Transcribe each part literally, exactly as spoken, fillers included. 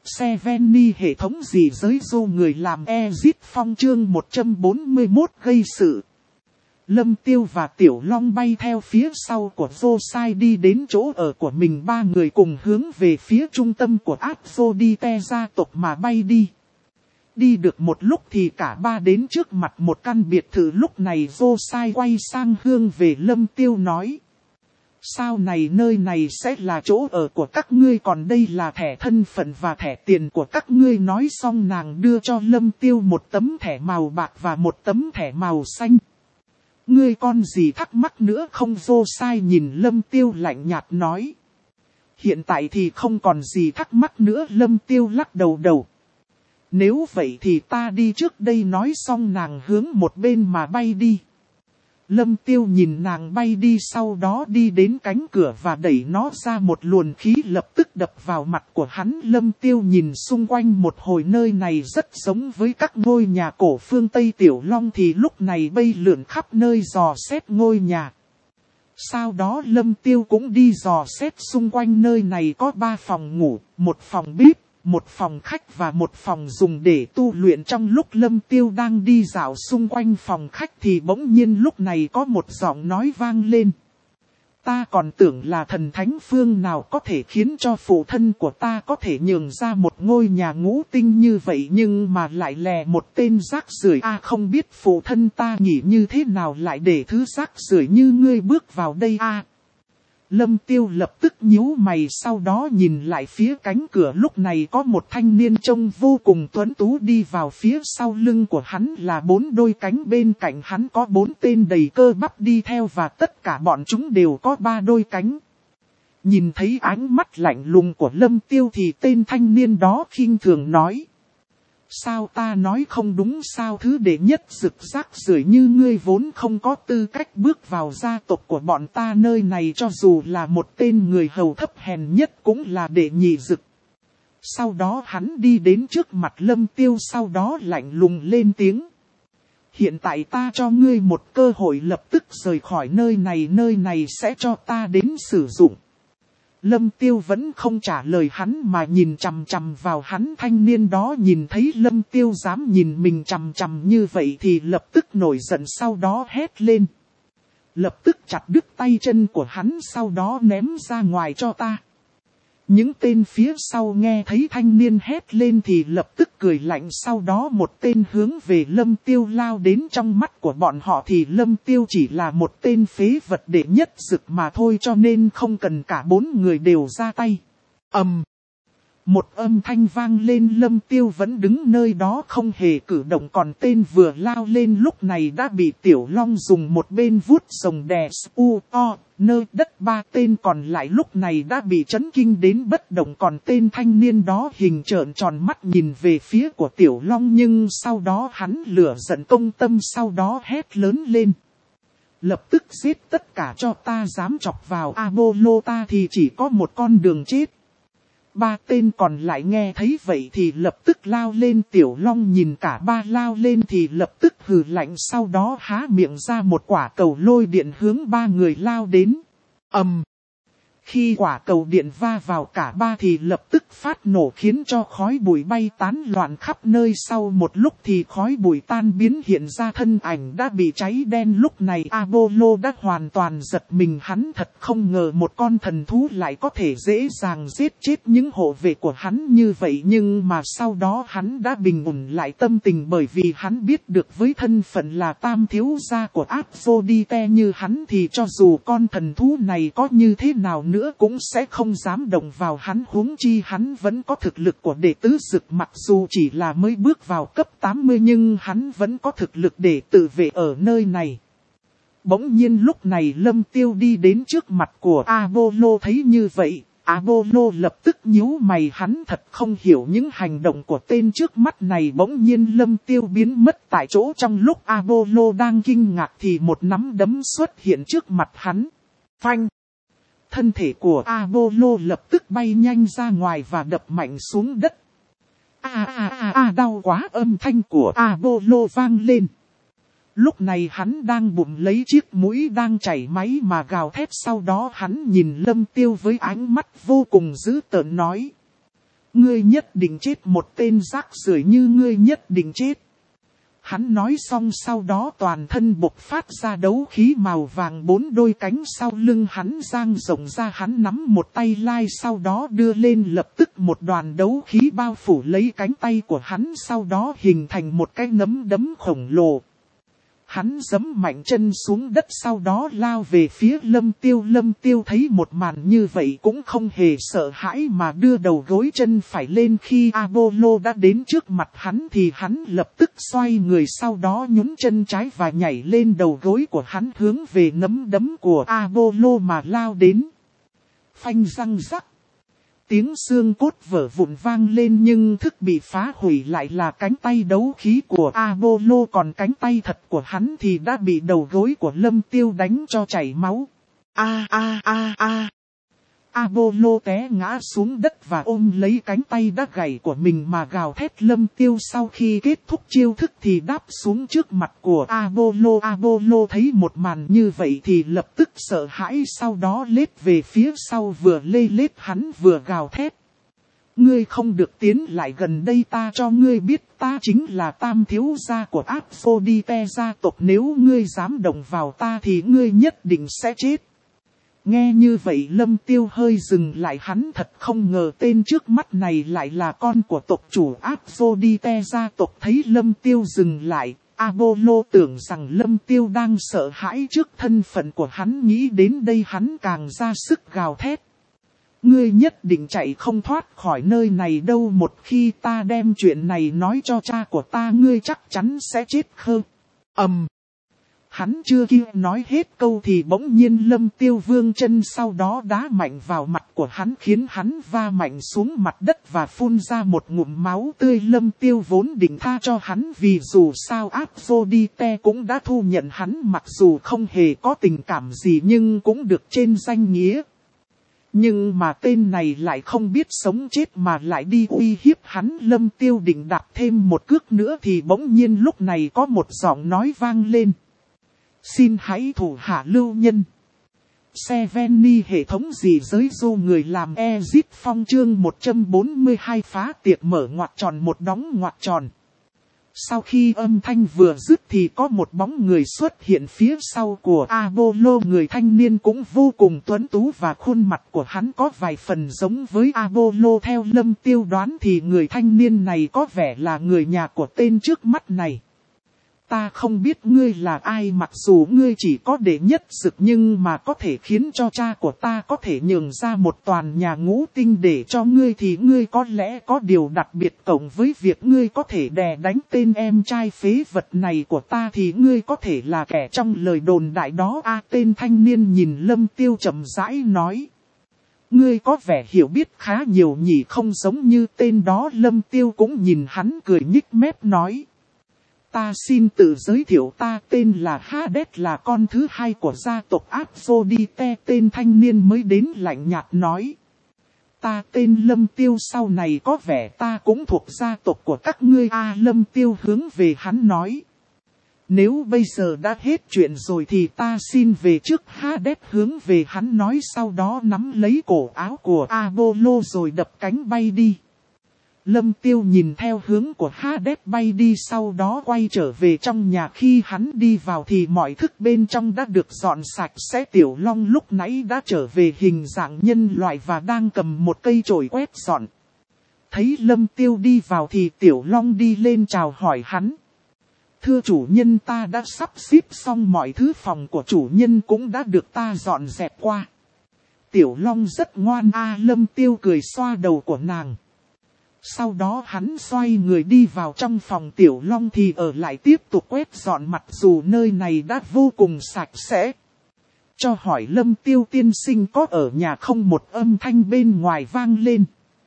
Seventy hệ thống gì giới dô người làm Exit Phong chương một trăm bốn mươi mốt gây sự. Lâm Tiêu và Tiểu Long bay theo phía sau của Josai đi đến chỗ ở của mình, ba người cùng hướng về phía trung tâm của Aphrodite gia tộc mà bay đi. Đi được một lúc thì cả ba đến trước mặt một căn biệt thự, lúc này Josai quay sang hướng về Lâm Tiêu nói. Sao này, nơi này sẽ là chỗ ở của các ngươi, còn đây là thẻ thân phận và thẻ tiền của các ngươi. Nói xong nàng đưa cho Lâm Tiêu một tấm thẻ màu bạc và một tấm thẻ màu xanh. Ngươi còn gì thắc mắc nữa không? Josai nhìn Lâm Tiêu lạnh nhạt nói. Hiện tại thì không còn gì thắc mắc nữa. Lâm Tiêu lắc đầu đầu. Nếu vậy thì ta đi trước đây. Nói xong nàng hướng một bên mà bay đi. Lâm Tiêu nhìn nàng bay đi, sau đó đi đến cánh cửa và đẩy nó ra, một luồng khí lập tức đập vào mặt của hắn. Lâm Tiêu nhìn xung quanh một hồi, nơi này rất giống với các ngôi nhà cổ phương Tây. Tiểu Long thì lúc này bay lượn khắp nơi dò xét ngôi nhà. Sau đó Lâm Tiêu cũng đi dò xét xung quanh, nơi này có ba phòng ngủ, một phòng bếp, một phòng khách và một phòng dùng để tu luyện. Trong lúc Lâm Tiêu đang đi dạo xung quanh phòng khách thì bỗng nhiên lúc này có một giọng nói vang lên. Ta còn tưởng là thần thánh phương nào có thể khiến cho phụ thân của ta có thể nhường ra một ngôi nhà ngũ tinh như vậy, nhưng mà lại lè một tên rác rưởi. A, không biết phụ thân ta nghĩ như thế nào lại để thứ rác rưởi như ngươi bước vào đây a. Lâm Tiêu lập tức nhíu mày, sau đó nhìn lại phía cánh cửa, lúc này có một thanh niên trông vô cùng tuấn tú đi vào, phía sau lưng của hắn là bốn đôi cánh, bên cạnh hắn có bốn tên đầy cơ bắp đi theo và tất cả bọn chúng đều có ba đôi cánh. Nhìn thấy ánh mắt lạnh lùng của Lâm Tiêu thì tên thanh niên đó khinh thường nói. Sao ta nói không đúng sao? Thứ đệ nhất rực rác rưởi như ngươi vốn không có tư cách bước vào gia tộc của bọn ta. Nơi này cho dù là một tên người hầu thấp hèn nhất cũng là đệ nhị rực. Sau đó hắn đi đến trước mặt Lâm Tiêu, sau đó lạnh lùng lên tiếng. Hiện tại ta cho ngươi một cơ hội, lập tức rời khỏi nơi này, nơi này sẽ cho ta đến sử dụng. Lâm Tiêu vẫn không trả lời hắn mà nhìn chằm chằm vào hắn. Thanh niên đó nhìn thấy Lâm Tiêu dám nhìn mình chằm chằm như vậy thì lập tức nổi giận, sau đó hét lên. Lập tức chặt đứt tay chân của hắn, sau đó ném ra ngoài cho ta. Những tên phía sau nghe thấy thanh niên hét lên thì lập tức cười lạnh, sau đó một tên hướng về Lâm Tiêu lao đến. Trong mắt của bọn họ thì Lâm Tiêu chỉ là một tên phế vật đệ nhất rực mà thôi, cho nên không cần cả bốn người đều ra tay. ầm, um, một âm thanh vang lên, Lâm Tiêu vẫn đứng nơi đó không hề cử động, còn tên vừa lao lên lúc này đã bị Tiểu Long dùng một bên vuốt rồng đè u o nơi đất. Ba tên còn lại lúc này đã bị chấn kinh đến bất động, còn tên thanh niên đó hình trợn tròn mắt nhìn về phía của Tiểu Long, nhưng sau đó hắn lửa giận công tâm, sau đó hét lớn lên. Lập tức giết tất cả cho ta, dám chọc vào Apollo ta thì chỉ có một con đường chết. Ba tên còn lại nghe thấy vậy thì lập tức lao lên. Tiểu Long nhìn cả ba lao lên thì lập tức hừ lạnh, sau đó há miệng ra một quả cầu lôi điện hướng ba người lao đến. ầm, um, khi quả cầu điện va vào cả ba thì lập tức phát nổ, khiến cho khói bụi bay tán loạn khắp nơi. Sau một lúc thì khói bụi tan biến, hiện ra thân ảnh đã bị cháy đen. Lúc này Apollo đã hoàn toàn giật mình, hắn thật không ngờ một con thần thú lại có thể dễ dàng giết chết những hộ vệ của hắn như vậy. Nhưng mà sau đó hắn đã bình ổn lại tâm tình, bởi vì hắn biết được với thân phận là tam thiếu gia của Aphrodite như hắn thì cho dù con thần thú này có như thế nào nữa cũng sẽ không dám động vào hắn, huống chi hắn vẫn có thực lực của đệ tứ dực, mặc dù chỉ là mới bước vào cấp tám mươi nhưng hắn vẫn có thực lực để tự vệ ở nơi này. Bỗng nhiên lúc này Lâm Tiêu đi đến trước mặt của Apollo, thấy như vậy, Apollo lập tức nhíu mày, hắn thật không hiểu những hành động của tên trước mắt này. Bỗng nhiên Lâm Tiêu biến mất tại chỗ, trong lúc Apollo đang kinh ngạc thì một nắm đấm xuất hiện trước mặt hắn. Phanh! Thân thể của Apollo lập tức bay nhanh ra ngoài và đập mạnh xuống đất. A a a a đau quá, âm thanh của Apollo vang lên. Lúc này hắn đang bụng lấy chiếc mũi đang chảy máu mà gào thét, sau đó hắn nhìn Lâm Tiêu với ánh mắt vô cùng dữ tợn nói. Ngươi nhất định chết, một tên rác rưởi như ngươi nhất định chết. Hắn nói xong sau đó toàn thân bộc phát ra đấu khí màu vàng, bốn đôi cánh sau lưng hắn dang rộng ra, hắn nắm một tay lai sau đó đưa lên, lập tức một đoàn đấu khí bao phủ lấy cánh tay của hắn, sau đó hình thành một cái nắm đấm khổng lồ. Hắn giẫm mạnh chân xuống đất sau đó lao về phía Lâm Tiêu. Lâm Tiêu thấy một màn như vậy cũng không hề sợ hãi mà đưa đầu gối chân phải lên. Khi Apollo đã đến trước mặt hắn thì hắn lập tức xoay người, sau đó nhún chân trái và nhảy lên đầu gối của hắn, hướng về nắm đấm của Apollo mà lao đến. Phanh răng rắc. Tiếng xương cốt vỡ vụn vang lên, nhưng thức bị phá hủy lại là cánh tay đấu khí của Apollo, còn cánh tay thật của hắn thì đã bị đầu gối của Lâm Tiêu đánh cho chảy máu. A a a a. Apollo té ngã xuống đất và ôm lấy cánh tay đã gãy của mình mà gào thét. Lâm Tiêu sau khi kết thúc chiêu thức thì đáp xuống trước mặt của Apollo. Apollo thấy một màn như vậy thì lập tức sợ hãi, sau đó lết về phía sau, vừa lê lết hắn vừa gào thét. Ngươi không được tiến lại gần đây, ta cho ngươi biết ta chính là tam thiếu gia của Aphrodite gia tộc, nếu ngươi dám động vào ta thì ngươi nhất định sẽ chết. Nghe như vậy Lâm Tiêu hơi dừng lại, hắn thật không ngờ tên trước mắt này lại là con của tộc chủ Aphrodite gia tộc. Thấy Lâm Tiêu dừng lại, Apollo tưởng rằng Lâm Tiêu đang sợ hãi trước thân phận của hắn, nghĩ đến đây hắn càng ra sức gào thét. Ngươi nhất định chạy không thoát khỏi nơi này đâu, một khi ta đem chuyện này nói cho cha của ta ngươi chắc chắn sẽ chết khơ. Ầm. Um. Hắn chưa kịp nói hết câu thì bỗng nhiên Lâm Tiêu vươn chân, sau đó đá mạnh vào mặt của hắn khiến hắn va mạnh xuống mặt đất và phun ra một ngụm máu tươi. Lâm Tiêu vốn định tha cho hắn vì dù sao Aphrodite cũng đã thu nhận hắn, mặc dù không hề có tình cảm gì nhưng cũng được trên danh nghĩa. Nhưng mà tên này lại không biết sống chết mà lại đi uy hiếp hắn. Lâm Tiêu định đạp thêm một cước nữa thì bỗng nhiên lúc này có một giọng nói vang lên. Xin hãy thủ hạ lưu nhân. Seveni hệ thống gì giới du người làm Exit Phong chương một trăm bốn mươi hai phá tiệc mở ngoặc tròn một đóng ngoặc tròn. Sau khi âm thanh vừa dứt thì có một bóng người xuất hiện phía sau của Apollo. Người thanh niên cũng vô cùng tuấn tú và khuôn mặt của hắn có vài phần giống với Apollo. Theo Lâm Tiêu đoán thì người thanh niên này có vẻ là người nhà của tên trước mắt này. Ta không biết ngươi là ai, mặc dù ngươi chỉ có đệ nhất dực nhưng mà có thể khiến cho cha của ta có thể nhường ra một toàn nhà ngũ tinh để cho ngươi thì ngươi có lẽ có điều đặc biệt, cộng với việc ngươi có thể đè đánh tên em trai phế vật này của ta thì ngươi có thể là kẻ trong lời đồn đại đó. A tên thanh niên nhìn Lâm Tiêu chậm rãi nói. Ngươi có vẻ hiểu biết khá nhiều nhỉ, không giống như tên đó. Lâm Tiêu cũng nhìn hắn cười nhích mép nói. Ta xin tự giới thiệu, ta tên là Hades, là con thứ hai của gia tộc Aphrodite. Tên thanh niên mới đến lạnh nhạt nói. Ta tên Lâm Tiêu, sau này có vẻ ta cũng thuộc gia tộc của các ngươi. A à, Lâm Tiêu hướng về hắn nói. Nếu bây giờ đã hết chuyện rồi thì ta xin về trước. Hades hướng về hắn nói, sau đó nắm lấy cổ áo của Apollo rồi đập cánh bay đi. Lâm Tiêu nhìn theo hướng của Hades bay đi, sau đó quay trở về trong nhà. Khi hắn đi vào thì mọi thức bên trong đã được dọn sạch sẽ. Tiểu Long lúc nãy đã trở về hình dạng nhân loại và đang cầm một cây chổi quét dọn. Thấy Lâm Tiêu đi vào thì Tiểu Long đi lên chào hỏi hắn. Thưa chủ nhân, ta đã sắp xếp xong mọi thứ, phòng của chủ nhân cũng đã được ta dọn dẹp qua. Tiểu Long rất ngoan. A à, Lâm Tiêu cười xoa đầu của nàng. Sau đó hắn xoay người đi vào trong phòng. Tiểu Long thì ở lại tiếp tục quét dọn, mặc dù nơi này đã vô cùng sạch sẽ. Cho hỏi Lâm Tiêu tiên sinh có ở nhà không, một âm thanh bên ngoài vang lên.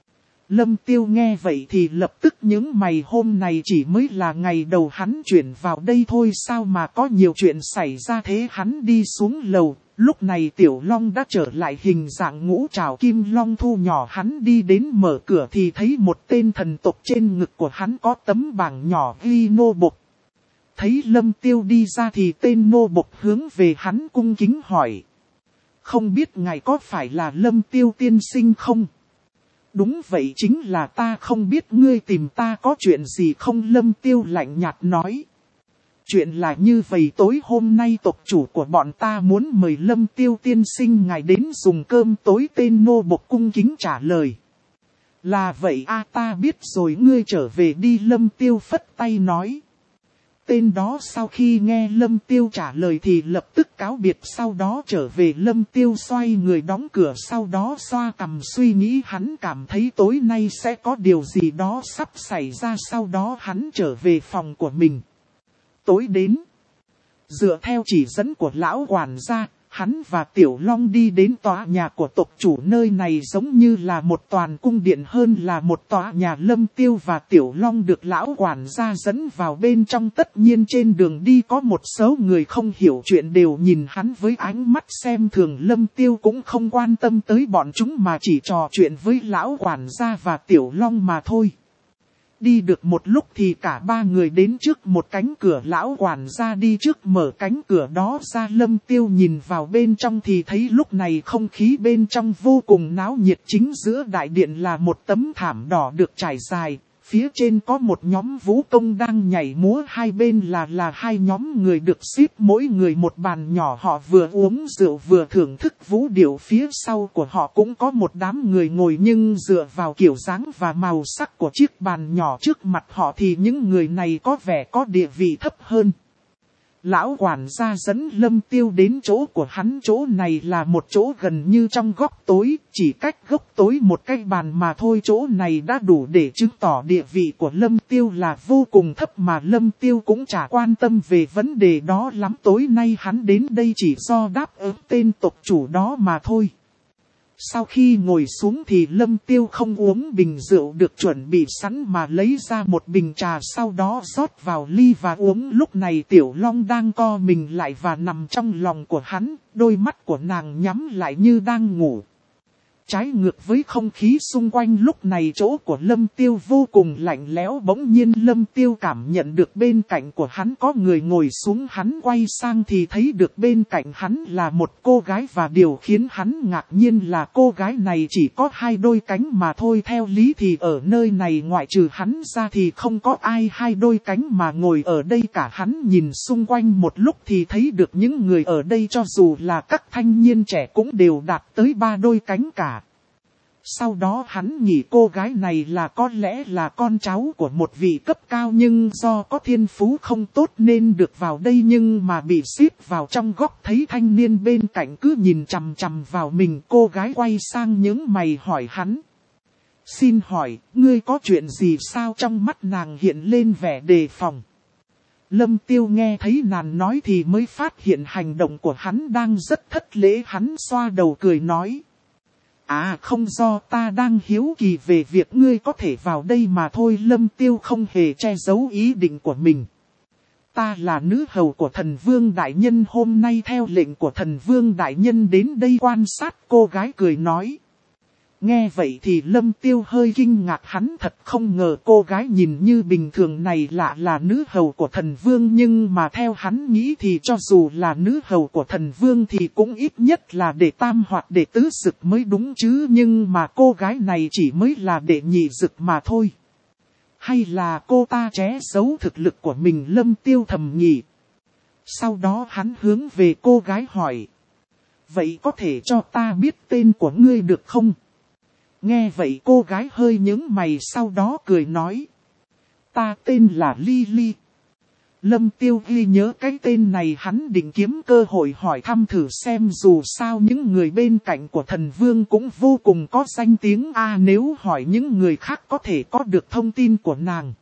Lâm Tiêu nghe vậy thì lập tức nhướng mày, hôm này chỉ mới là ngày đầu hắn chuyển vào đây thôi sao mà có nhiều chuyện xảy ra thế. Hắn đi xuống lầu. Lúc này Tiểu Long đã trở lại hình dạng ngũ trảo kim long thu nhỏ. Hắn đi đến mở cửa thì thấy một tên thần tộc, trên ngực của hắn có tấm bảng nhỏ ghi nô bộc. Thấy Lâm Tiêu đi ra thì tên nô bộc hướng về hắn cung kính hỏi. Không biết ngài có phải là Lâm Tiêu tiên sinh không? Đúng vậy, chính là ta, không biết ngươi tìm ta có chuyện gì không? Lâm Tiêu lạnh nhạt nói. Chuyện là như vậy, tối hôm nay tộc chủ của bọn ta muốn mời Lâm Tiêu tiên sinh ngài đến dùng cơm tối. Tên nô bộc cung kính trả lời. Là vậy a, ta biết rồi, ngươi trở về đi. Lâm Tiêu phất tay nói. Tên đó sau khi nghe Lâm Tiêu trả lời thì lập tức cáo biệt, sau đó trở về. Lâm Tiêu xoay người đóng cửa, sau đó xoa cằm suy nghĩ, hắn cảm thấy tối nay sẽ có điều gì đó sắp xảy ra. Sau đó hắn trở về phòng của mình. Tối đến, dựa theo chỉ dẫn của lão quản gia, hắn và Tiểu Long đi đến tòa nhà của tộc chủ. Nơi này giống như là một toàn cung điện hơn là một tòa nhà. Lâm Tiêu và Tiểu Long được lão quản gia dẫn vào bên trong. Tất nhiên trên đường đi có một số người không hiểu chuyện đều nhìn hắn với ánh mắt xem thường. Lâm Tiêu cũng không quan tâm tới bọn chúng mà chỉ trò chuyện với lão quản gia và Tiểu Long mà thôi. Đi được một lúc thì cả ba người đến trước một cánh cửa. Lão quản gia đi trước mở cánh cửa đó ra. Lâm Tiêu nhìn vào bên trong thì thấy lúc này không khí bên trong vô cùng náo nhiệt. Chính giữa đại điện là một tấm thảm đỏ được trải dài. Phía trên có một nhóm vũ công đang nhảy múa, hai bên là là hai nhóm người được xếp mỗi người một bàn nhỏ. Họ vừa uống rượu vừa thưởng thức vũ điệu. Phía sau của họ cũng có một đám người ngồi, nhưng dựa vào kiểu dáng và màu sắc của chiếc bàn nhỏ trước mặt họ thì những người này có vẻ có địa vị thấp hơn. Lão quản gia dẫn Lâm Tiêu đến chỗ của hắn. Chỗ này là một chỗ gần như trong góc tối, chỉ cách góc tối một cái bàn mà thôi. Chỗ này đã đủ để chứng tỏ địa vị của Lâm Tiêu là vô cùng thấp, mà Lâm Tiêu cũng chả quan tâm về vấn đề đó lắm. Tối nay hắn đến đây chỉ do đáp ứng tên tộc chủ đó mà thôi. Sau khi ngồi xuống thì Lâm Tiêu không uống bình rượu được chuẩn bị sẵn mà lấy ra một bình trà, sau đó rót vào ly và uống. Lúc này Tiểu Long đang co mình lại và nằm trong lòng của hắn, đôi mắt của nàng nhắm lại như đang ngủ. Trái ngược với không khí xung quanh, lúc này chỗ của Lâm Tiêu vô cùng lạnh lẽo. Bỗng nhiên Lâm Tiêu cảm nhận được bên cạnh của hắn có người ngồi xuống. Hắn quay sang thì thấy được bên cạnh hắn là một cô gái, và điều khiến hắn ngạc nhiên là cô gái này chỉ có hai đôi cánh mà thôi. Theo lý thì ở nơi này ngoại trừ hắn ra thì không có ai hai đôi cánh mà ngồi ở đây cả. Hắn nhìn xung quanh một lúc thì thấy được những người ở đây cho dù là các thanh niên trẻ cũng đều đạt tới ba đôi cánh cả. Sau đó hắn nghĩ cô gái này là có lẽ là con cháu của một vị cấp cao, nhưng do có thiên phú không tốt nên được vào đây, nhưng mà bị xếp vào trong góc. Thấy thanh niên bên cạnh cứ nhìn chằm chằm vào mình, cô gái quay sang nhướng mày hỏi hắn. Xin hỏi, ngươi có chuyện gì sao? Trong mắt nàng hiện lên vẻ đề phòng. Lâm Tiêu nghe thấy nàng nói thì mới phát hiện hành động của hắn đang rất thất lễ. Hắn xoa đầu cười nói. À không, do ta đang hiếu kỳ về việc ngươi có thể vào đây mà thôi. Lâm Tiêu không hề che giấu ý định của mình. Ta là nữ hầu của thần vương đại nhân, hôm nay theo lệnh của thần vương đại nhân đến đây quan sát. Cô gái cười nói. Nghe vậy thì Lâm Tiêu hơi kinh ngạc, hắn thật không ngờ cô gái nhìn như bình thường này lạ là nữ hầu của thần vương, nhưng mà theo hắn nghĩ thì cho dù là nữ hầu của thần vương thì cũng ít nhất là đệ tam hoặc đệ tứ dực mới đúng chứ, nhưng mà cô gái này chỉ mới là đệ nhị dực mà thôi. Hay là cô ta che giấu thực lực của mình? Lâm Tiêu thầm nghĩ. Sau đó hắn hướng về cô gái hỏi. Vậy có thể cho ta biết tên của ngươi được không? Nghe vậy cô gái hơi nhướng mày, sau đó cười nói. Ta tên là Lily. Lâm Tiêu ghi nhớ cái tên này, hắn định kiếm cơ hội hỏi thăm thử xem, dù sao những người bên cạnh của thần vương cũng vô cùng có danh tiếng a, à, nếu hỏi những người khác có thể có được thông tin của nàng.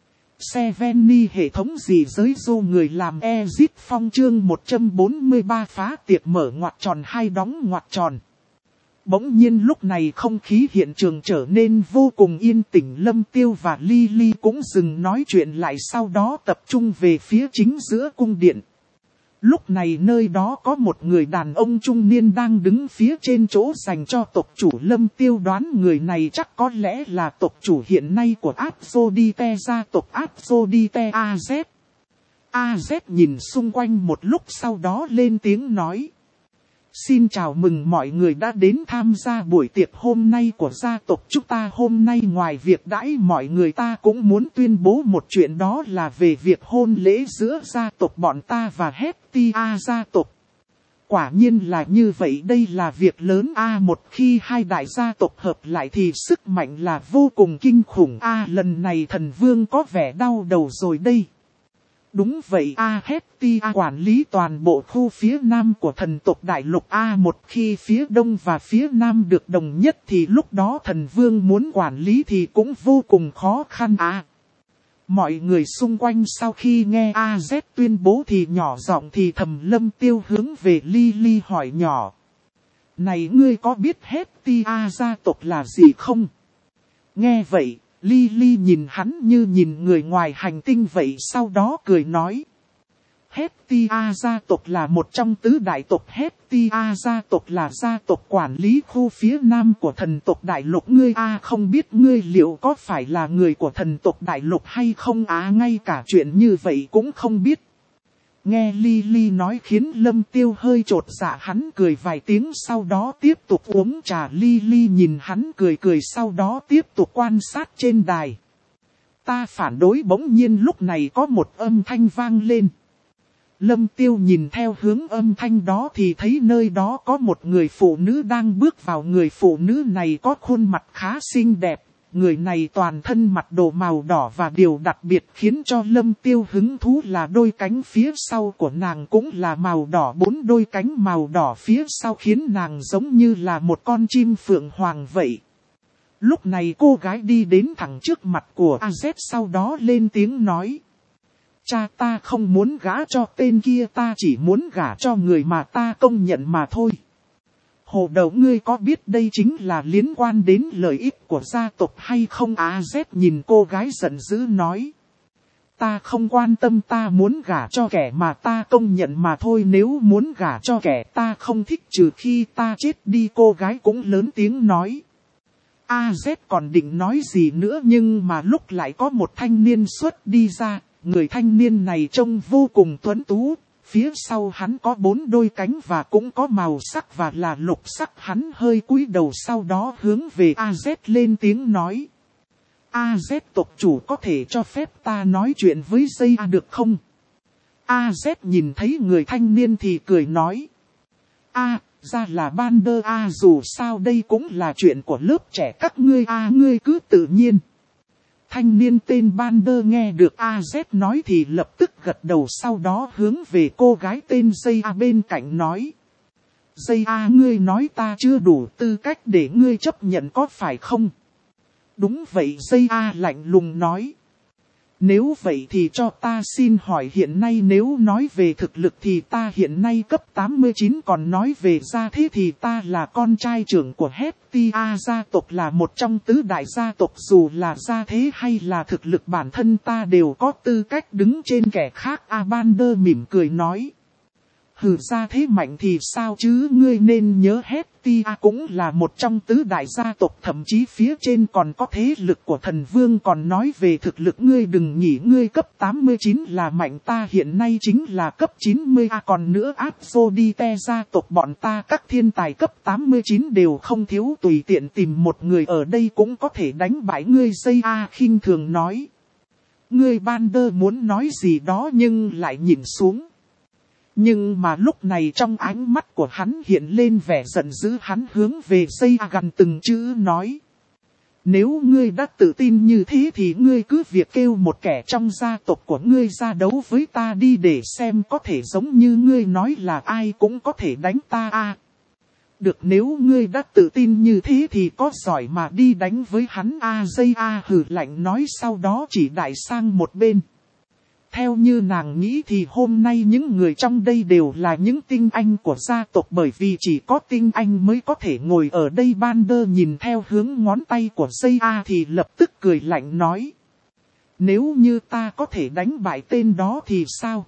Seveni hệ thống gì giới du người làm Exit Phong chương một trăm bốn mươi ba phá tiệc mở ngoặc tròn hai đóng ngoặc tròn. Bỗng nhiên lúc này không khí hiện trường trở nên vô cùng yên tĩnh. Lâm Tiêu và Lily cũng dừng nói chuyện lại, sau đó tập trung về phía chính giữa cung điện. Lúc này nơi đó có một người đàn ông trung niên đang đứng phía trên chỗ dành cho tộc chủ. Lâm Tiêu đoán người này chắc có lẽ là tộc chủ hiện nay của Aphrodite, gia tộc Aphrodite a zét. a zét nhìn xung quanh một lúc sau đó lên tiếng nói. Xin chào mừng mọi người đã đến tham gia buổi tiệc hôm nay của gia tộc chúng ta. Hôm nay ngoài việc đãi mọi người, ta cũng muốn tuyên bố một chuyện, đó là về việc hôn lễ giữa gia tộc bọn ta và Heptia gia tộc. Quả nhiên là như vậy, đây là việc lớn a. Một khi hai đại gia tộc hợp lại thì sức mạnh là vô cùng kinh khủng a. Lần này thần vương có vẻ đau đầu rồi đây. Đúng vậy a, Heptia quản lý toàn bộ khu phía nam của thần tộc đại lục a. Một khi phía đông và phía nam được đồng nhất thì lúc đó thần vương muốn quản lý thì cũng vô cùng khó khăn a. Mọi người xung quanh sau khi nghe a zét tuyên bố thì nhỏ giọng thì thầm. Lâm Tiêu hướng về Lily hỏi nhỏ. Này, ngươi có biết Heptia gia tộc là gì không? Nghe vậy, Lily nhìn hắn như nhìn người ngoài hành tinh vậy, sau đó cười nói. Heptia gia tộc là một trong tứ đại tộc. Heptia gia tộc là gia tộc quản lý khu phía nam của thần tộc đại lục. Ngươi a không biết ngươi liệu có phải là người của thần tộc đại lục hay không á? Ngay cả chuyện như vậy cũng không biết. Nghe Lily nói khiến Lâm Tiêu hơi chột dạ, hắn cười vài tiếng sau đó tiếp tục uống trà. Lily nhìn hắn cười cười sau đó tiếp tục quan sát trên đài. Ta phản đối. Bỗng nhiên lúc này có một âm thanh vang lên. Lâm Tiêu nhìn theo hướng âm thanh đó thì thấy nơi đó có một người phụ nữ đang bước vào. Người phụ nữ này có khuôn mặt khá xinh đẹp. Người này toàn thân mặc đồ màu đỏ và điều đặc biệt khiến cho Lâm Tiêu hứng thú là đôi cánh phía sau của nàng cũng là màu đỏ. Bốn đôi cánh màu đỏ phía sau khiến nàng giống như là một con chim phượng hoàng vậy. Lúc này cô gái đi đến thẳng trước mặt của a zét sau đó lên tiếng nói. Cha, ta không muốn gả cho tên kia, ta chỉ muốn gả cho người mà ta công nhận mà thôi. Hồ đầu, ngươi có biết đây chính là liên quan đến lợi ích của gia tộc hay không? a zét nhìn cô gái giận dữ nói. Ta không quan tâm, ta muốn gả cho kẻ mà ta công nhận mà thôi. Nếu muốn gả cho kẻ ta không thích trừ khi ta chết đi. Cô gái cũng lớn tiếng nói. a zét còn định nói gì nữa nhưng mà lúc lại có một thanh niên xuất đi ra. Người thanh niên này trông vô cùng tuấn tú, phía sau hắn có bốn đôi cánh và cũng có màu sắc và là lục sắc. Hắn hơi cúi đầu sau đó hướng về a zét lên tiếng nói. a zét tộc chủ, có thể cho phép ta nói chuyện với dây a được không? a zét nhìn thấy người thanh niên thì cười nói. A, ra là Bander a, dù sao đây cũng là chuyện của lớp trẻ các ngươi a, ngươi cứ tự nhiên. Thanh niên tên Bander nghe được a zét nói thì lập tức gật đầu sau đó hướng về cô gái tên Dây A bên cạnh nói. Dây A, ngươi nói ta chưa đủ tư cách để ngươi chấp nhận có phải không? Đúng vậy, Dây A lạnh lùng nói. Nếu vậy thì cho ta xin hỏi, hiện nay nếu nói về thực lực thì ta hiện nay cấp tám mươi chín, còn nói về gia thế thì ta là con trai trưởng của Heptia gia tộc, là một trong tứ đại gia tộc. Dù là gia thế hay là thực lực bản thân ta đều có tư cách đứng trên kẻ khác. Abander mỉm cười nói. Hừ, gia thế mạnh thì sao chứ, ngươi nên nhớ Heptia cũng là một trong tứ đại gia tộc, thậm chí phía trên còn có thế lực của thần vương. Còn nói về thực lực, ngươi đừng nghĩ ngươi cấp tám mươi chín là mạnh, ta hiện nay chính là cấp chín mươi a. Còn nữa, Aphrodite gia tộc bọn ta các thiên tài cấp tám mươi chín đều không thiếu, tùy tiện tìm một người ở đây cũng có thể đánh bại ngươi. Dây A khinh thường nói. Ngươi Bander muốn nói gì đó nhưng lại nhìn xuống. Nhưng mà lúc này trong ánh mắt của hắn hiện lên vẻ giận dữ, hắn hướng về Dây A gần từng chữ nói. Nếu ngươi đã tự tin như thế thì ngươi cứ việc kêu một kẻ trong gia tộc của ngươi ra đấu với ta đi để xem có thể giống như ngươi nói là ai cũng có thể đánh ta a. Được, nếu ngươi đã tự tin như thế thì có giỏi mà đi đánh với hắn a. Dây A hừ lạnh nói sau đó chỉ đại sang một bên. Theo như nàng nghĩ thì hôm nay những người trong đây đều là những tinh anh của gia tộc, bởi vì chỉ có tinh anh mới có thể ngồi ở đây. Bander nhìn theo hướng ngón tay của Dây A thì lập tức cười lạnh nói. Nếu như ta có thể đánh bại tên đó thì sao?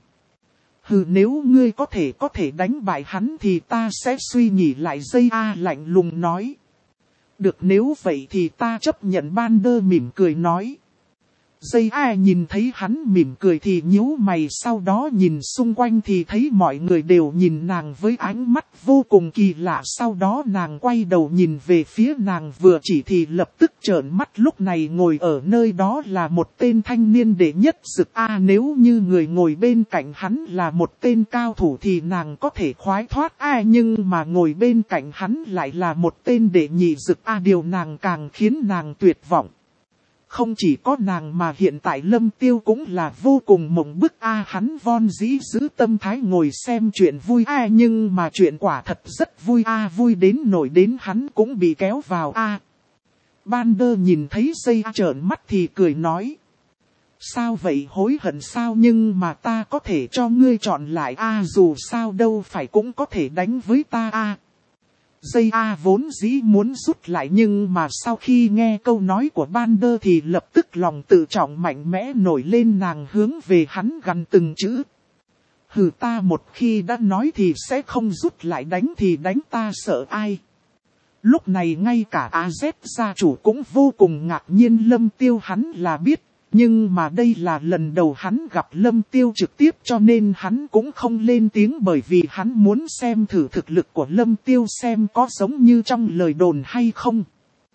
Hừ, nếu ngươi có thể có thể đánh bại hắn thì ta sẽ suy nghĩ lại. Dây A lạnh lùng nói. Được, nếu vậy thì ta chấp nhận. Bander mỉm cười nói. Dây A nhìn thấy hắn mỉm cười thì nhíu mày, sau đó nhìn xung quanh thì thấy mọi người đều nhìn nàng với ánh mắt vô cùng kỳ lạ. Sau đó nàng quay đầu nhìn về phía nàng vừa chỉ thì lập tức trợn mắt. Lúc này ngồi ở nơi đó là một tên thanh niên đệ nhất dực A. Nếu như người ngồi bên cạnh hắn là một tên cao thủ thì nàng có thể khoái thoát A. Nhưng mà ngồi bên cạnh hắn lại là một tên đệ nhị dực A. Điều nàng càng khiến nàng tuyệt vọng. Không chỉ có nàng mà hiện tại Lâm Tiêu cũng là vô cùng mộng bức A. Hắn von dĩ giữ tâm thái ngồi xem chuyện vui A. Nhưng mà chuyện quả thật rất vui A. Vui đến nổi đến hắn cũng bị kéo vào A. Ban Đơ nhìn thấy Dây A trợn mắt thì cười nói. Sao vậy, hối hận sao? Nhưng mà ta có thể cho ngươi chọn lại A. Dù sao đâu phải cũng có thể đánh với ta A. Dây A vốn dĩ muốn rút lại, nhưng mà sau khi nghe câu nói của Ban Đơ thì lập tức lòng tự trọng mạnh mẽ nổi lên. Nàng hướng về hắn gằn từng chữ. Hừ, ta một khi đã nói thì sẽ không rút lại, đánh thì đánh, ta sợ ai? Lúc này ngay cả a dét gia chủ cũng vô cùng ngạc nhiên. Lâm Tiêu hắn là biết. Nhưng mà đây là lần đầu hắn gặp Lâm Tiêu trực tiếp cho nên hắn cũng không lên tiếng, bởi vì hắn muốn xem thử thực lực của Lâm Tiêu xem có giống như trong lời đồn hay không.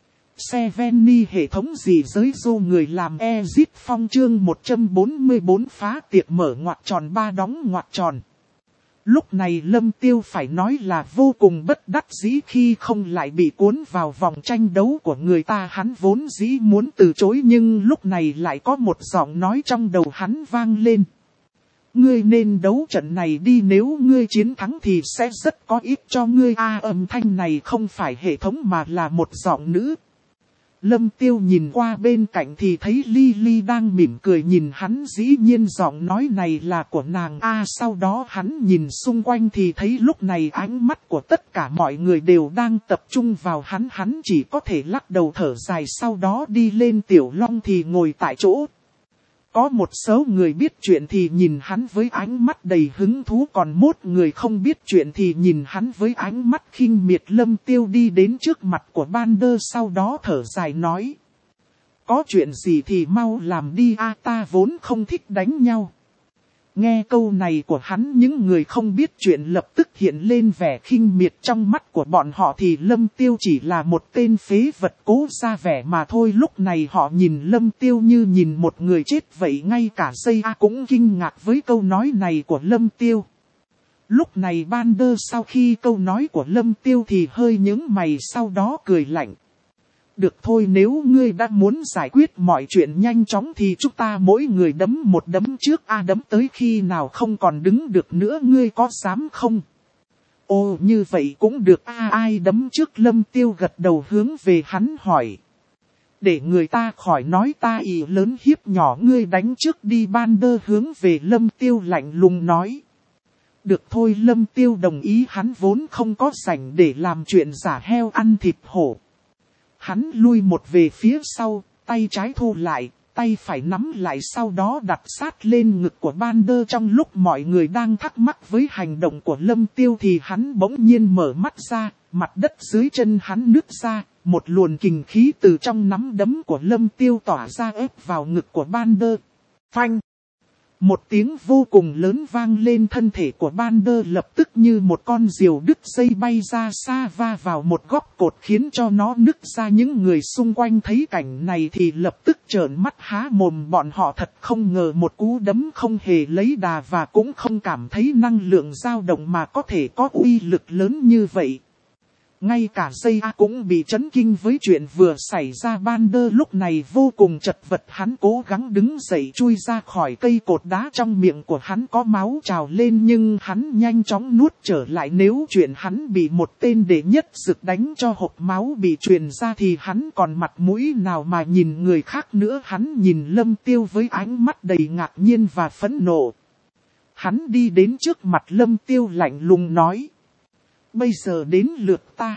Seveni hệ thống gì giới dô người làm Exit Phong chương một trăm bốn mươi tư phá tiệc mở ngoặc tròn ba đóng ngoặc tròn. Lúc này Lâm Tiêu phải nói là vô cùng bất đắc dĩ khi không lại bị cuốn vào vòng tranh đấu của người ta. Hắn vốn dĩ muốn từ chối nhưng lúc này lại có một giọng nói trong đầu hắn vang lên. Ngươi nên đấu trận này đi, nếu ngươi chiến thắng thì sẽ rất có ích cho ngươi. A âm thanh này không phải hệ thống mà là một giọng nữ. Lâm Tiêu nhìn qua bên cạnh thì thấy Lily đang mỉm cười nhìn hắn, dĩ nhiên giọng nói này là của nàng A. Sau đó hắn nhìn xung quanh thì thấy lúc này ánh mắt của tất cả mọi người đều đang tập trung vào hắn. Hắn chỉ có thể lắc đầu thở dài, sau đó đi lên Tiểu Long thì ngồi tại chỗ. Có một số người biết chuyện thì nhìn hắn với ánh mắt đầy hứng thú, còn một người không biết chuyện thì nhìn hắn với ánh mắt khinh miệt. Lâm Tiêu đi đến trước mặt của Ban Đơ, sau đó thở dài nói. Có chuyện gì thì mau làm đi a, ta vốn không thích đánh nhau. Nghe câu này của hắn, những người không biết chuyện lập tức hiện lên vẻ khinh miệt. Trong mắt của bọn họ thì Lâm Tiêu chỉ là một tên phế vật cố ra vẻ mà thôi. Lúc này họ nhìn Lâm Tiêu như nhìn một người chết vậy. Ngay cả Dây A cũng kinh ngạc với câu nói này của Lâm Tiêu. Lúc này Ban Đơ sau khi câu nói của Lâm Tiêu thì hơi nhướng mày, sau đó cười lạnh. Được thôi, nếu ngươi đã muốn giải quyết mọi chuyện nhanh chóng thì chúng ta mỗi người đấm một đấm trước. A đấm tới khi nào không còn đứng được nữa, ngươi có dám không? Ồ, như vậy cũng được a. Ai đấm trước? Lâm Tiêu gật đầu hướng về hắn hỏi. Để người ta khỏi nói ta ỷ lớn hiếp nhỏ, ngươi đánh trước đi. Ban Đơ hướng về Lâm Tiêu lạnh lùng nói. Được thôi, Lâm Tiêu đồng ý, hắn vốn không có rảnh để làm chuyện giả heo ăn thịt hổ. Hắn lui một về phía sau, tay trái thu lại, tay phải nắm lại, sau đó đặt sát lên ngực của Ban Đơ. Trong lúc mọi người đang thắc mắc với hành động của Lâm Tiêu thì hắn bỗng nhiên mở mắt ra, mặt đất dưới chân hắn nứt ra, một luồng kình khí từ trong nắm đấm của Lâm Tiêu tỏa ra ép vào ngực của Ban Đơ. Phanh! Một tiếng vô cùng lớn vang lên, thân thể của Ban Đơ lập tức như một con diều đứt dây bay ra xa, va vào một góc cột khiến cho nó nứt ra. Những người xung quanh thấy cảnh này thì lập tức trợn mắt há mồm, bọn họ thật không ngờ một cú đấm không hề lấy đà và cũng không cảm thấy năng lượng dao động mà có thể có uy lực lớn như vậy. Ngay cả Dây A cũng bị chấn kinh với chuyện vừa xảy ra. Ban Đơ lúc này vô cùng chật vật, hắn cố gắng đứng dậy chui ra khỏi cây cột đá, trong miệng của hắn có máu trào lên nhưng hắn nhanh chóng nuốt trở lại. Nếu chuyện hắn bị một tên đệ nhất dực đánh cho hộc máu bị truyền ra thì hắn còn mặt mũi nào mà nhìn người khác nữa. Hắn nhìn Lâm Tiêu với ánh mắt đầy ngạc nhiên và phẫn nộ. Hắn đi đến trước mặt Lâm Tiêu lạnh lùng nói. Bây giờ đến lượt ta.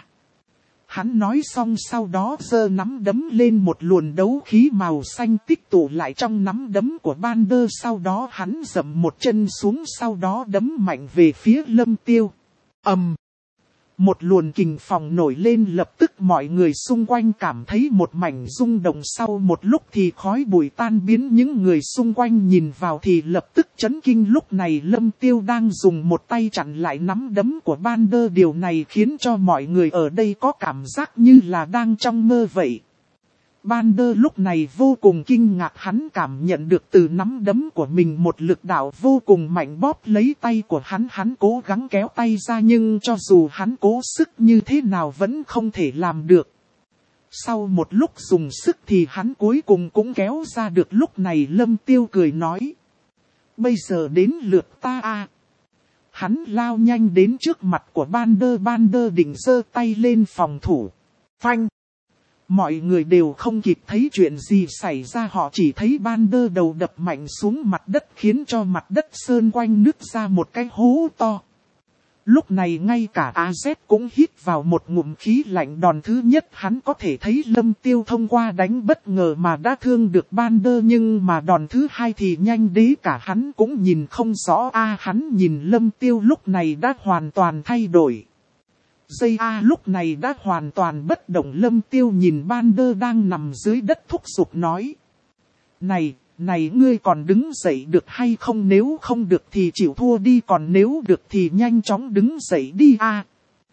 Hắn nói xong sau đó giơ nắm đấm lên, một luồng đấu khí màu xanh tích tụ lại trong nắm đấm của Ban Đơ. Sau đó hắn dậm một chân xuống, sau đó đấm mạnh về phía Lâm Tiêu. Ầm! Một luồn kình phòng nổi lên, lập tức mọi người xung quanh cảm thấy một mảnh rung động, sau một lúc thì khói bụi tan biến, những người xung quanh nhìn vào thì lập tức chấn kinh. Lúc này Lâm Tiêu đang dùng một tay chặn lại nắm đấm của Bander, điều này khiến cho mọi người ở đây có cảm giác như là đang trong mơ vậy. Bander lúc này vô cùng kinh ngạc, hắn cảm nhận được từ nắm đấm của mình một lực đạo vô cùng mạnh bóp lấy tay của hắn. Hắn cố gắng kéo tay ra nhưng cho dù hắn cố sức như thế nào vẫn không thể làm được. Sau một lúc dùng sức thì hắn cuối cùng cũng kéo ra được. Lúc này Lâm Tiêu cười nói: bây giờ đến lượt ta a. Hắn lao nhanh đến trước mặt của Bander, Bander định giơ tay lên phòng thủ. Phanh! Mọi người đều không kịp thấy chuyện gì xảy ra, họ chỉ thấy Bander đầu đập mạnh xuống mặt đất khiến cho mặt đất sơn quanh nứt ra một cái hố to. Lúc này ngay cả a zét cũng hít vào một ngụm khí lạnh, đòn thứ nhất hắn có thể thấy Lâm Tiêu thông qua đánh bất ngờ mà đã thương được Bander, nhưng mà đòn thứ hai thì nhanh đế cả hắn cũng nhìn không rõ. A hắn nhìn Lâm Tiêu lúc này đã hoàn toàn thay đổi. Dây A lúc này đã hoàn toàn bất động. Lâm Tiêu nhìn Bander đang nằm dưới đất thúc giục nói: Này, này ngươi còn đứng dậy được hay không? Nếu không được thì chịu thua đi, còn nếu được thì nhanh chóng đứng dậy đi a.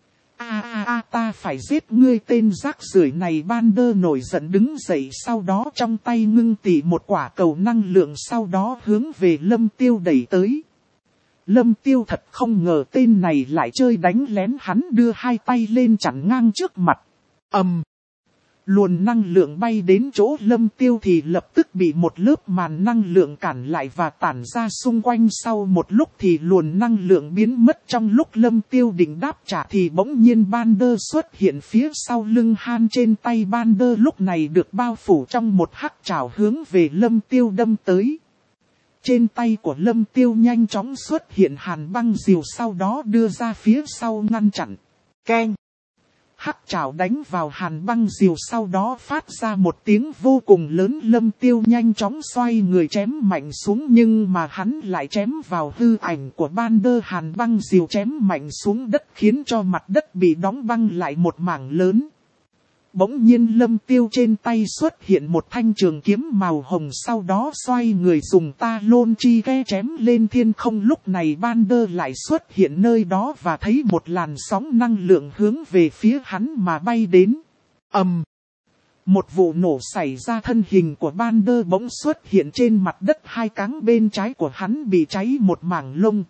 A a a ta phải giết ngươi tên rác rưởi này. Bander nổi giận đứng dậy, sau đó trong tay ngưng tỉ một quả cầu năng lượng, sau đó hướng về Lâm Tiêu đẩy tới. Lâm Tiêu thật không ngờ tên này lại chơi đánh lén, hắn đưa hai tay lên chặn ngang trước mặt. ầm, um, luồn năng lượng bay đến chỗ Lâm Tiêu thì lập tức bị một lớp màn năng lượng cản lại và tản ra xung quanh. Sau một lúc thì luồn năng lượng biến mất. Trong lúc Lâm Tiêu định đáp trả thì bỗng nhiên Bander xuất hiện phía sau lưng han. Trên tay Bander lúc này được bao phủ trong một hắc trảo hướng về Lâm Tiêu đâm tới. Trên tay của Lâm Tiêu nhanh chóng xuất hiện hàn băng diều, sau đó đưa ra phía sau ngăn chặn. Keng! Hắc trảo đánh vào hàn băng diều, sau đó phát ra một tiếng vô cùng lớn. Lâm Tiêu nhanh chóng xoay người chém mạnh xuống, nhưng mà hắn lại chém vào hư ảnh của Bander. Hàn băng diều chém mạnh xuống đất khiến cho mặt đất bị đóng băng lại một mảng lớn. Bỗng nhiên Lâm Tiêu trên tay xuất hiện một thanh trường kiếm màu hồng, sau đó xoay người dùng ta lôn chi ke chém lên thiên không. Lúc này Bander lại xuất hiện nơi đó và thấy một làn sóng năng lượng hướng về phía hắn mà bay đến. ầm, um, một vụ nổ xảy ra, thân hình của Bander bỗng xuất hiện trên mặt đất, hai cáng bên trái của hắn bị cháy một mảng lông.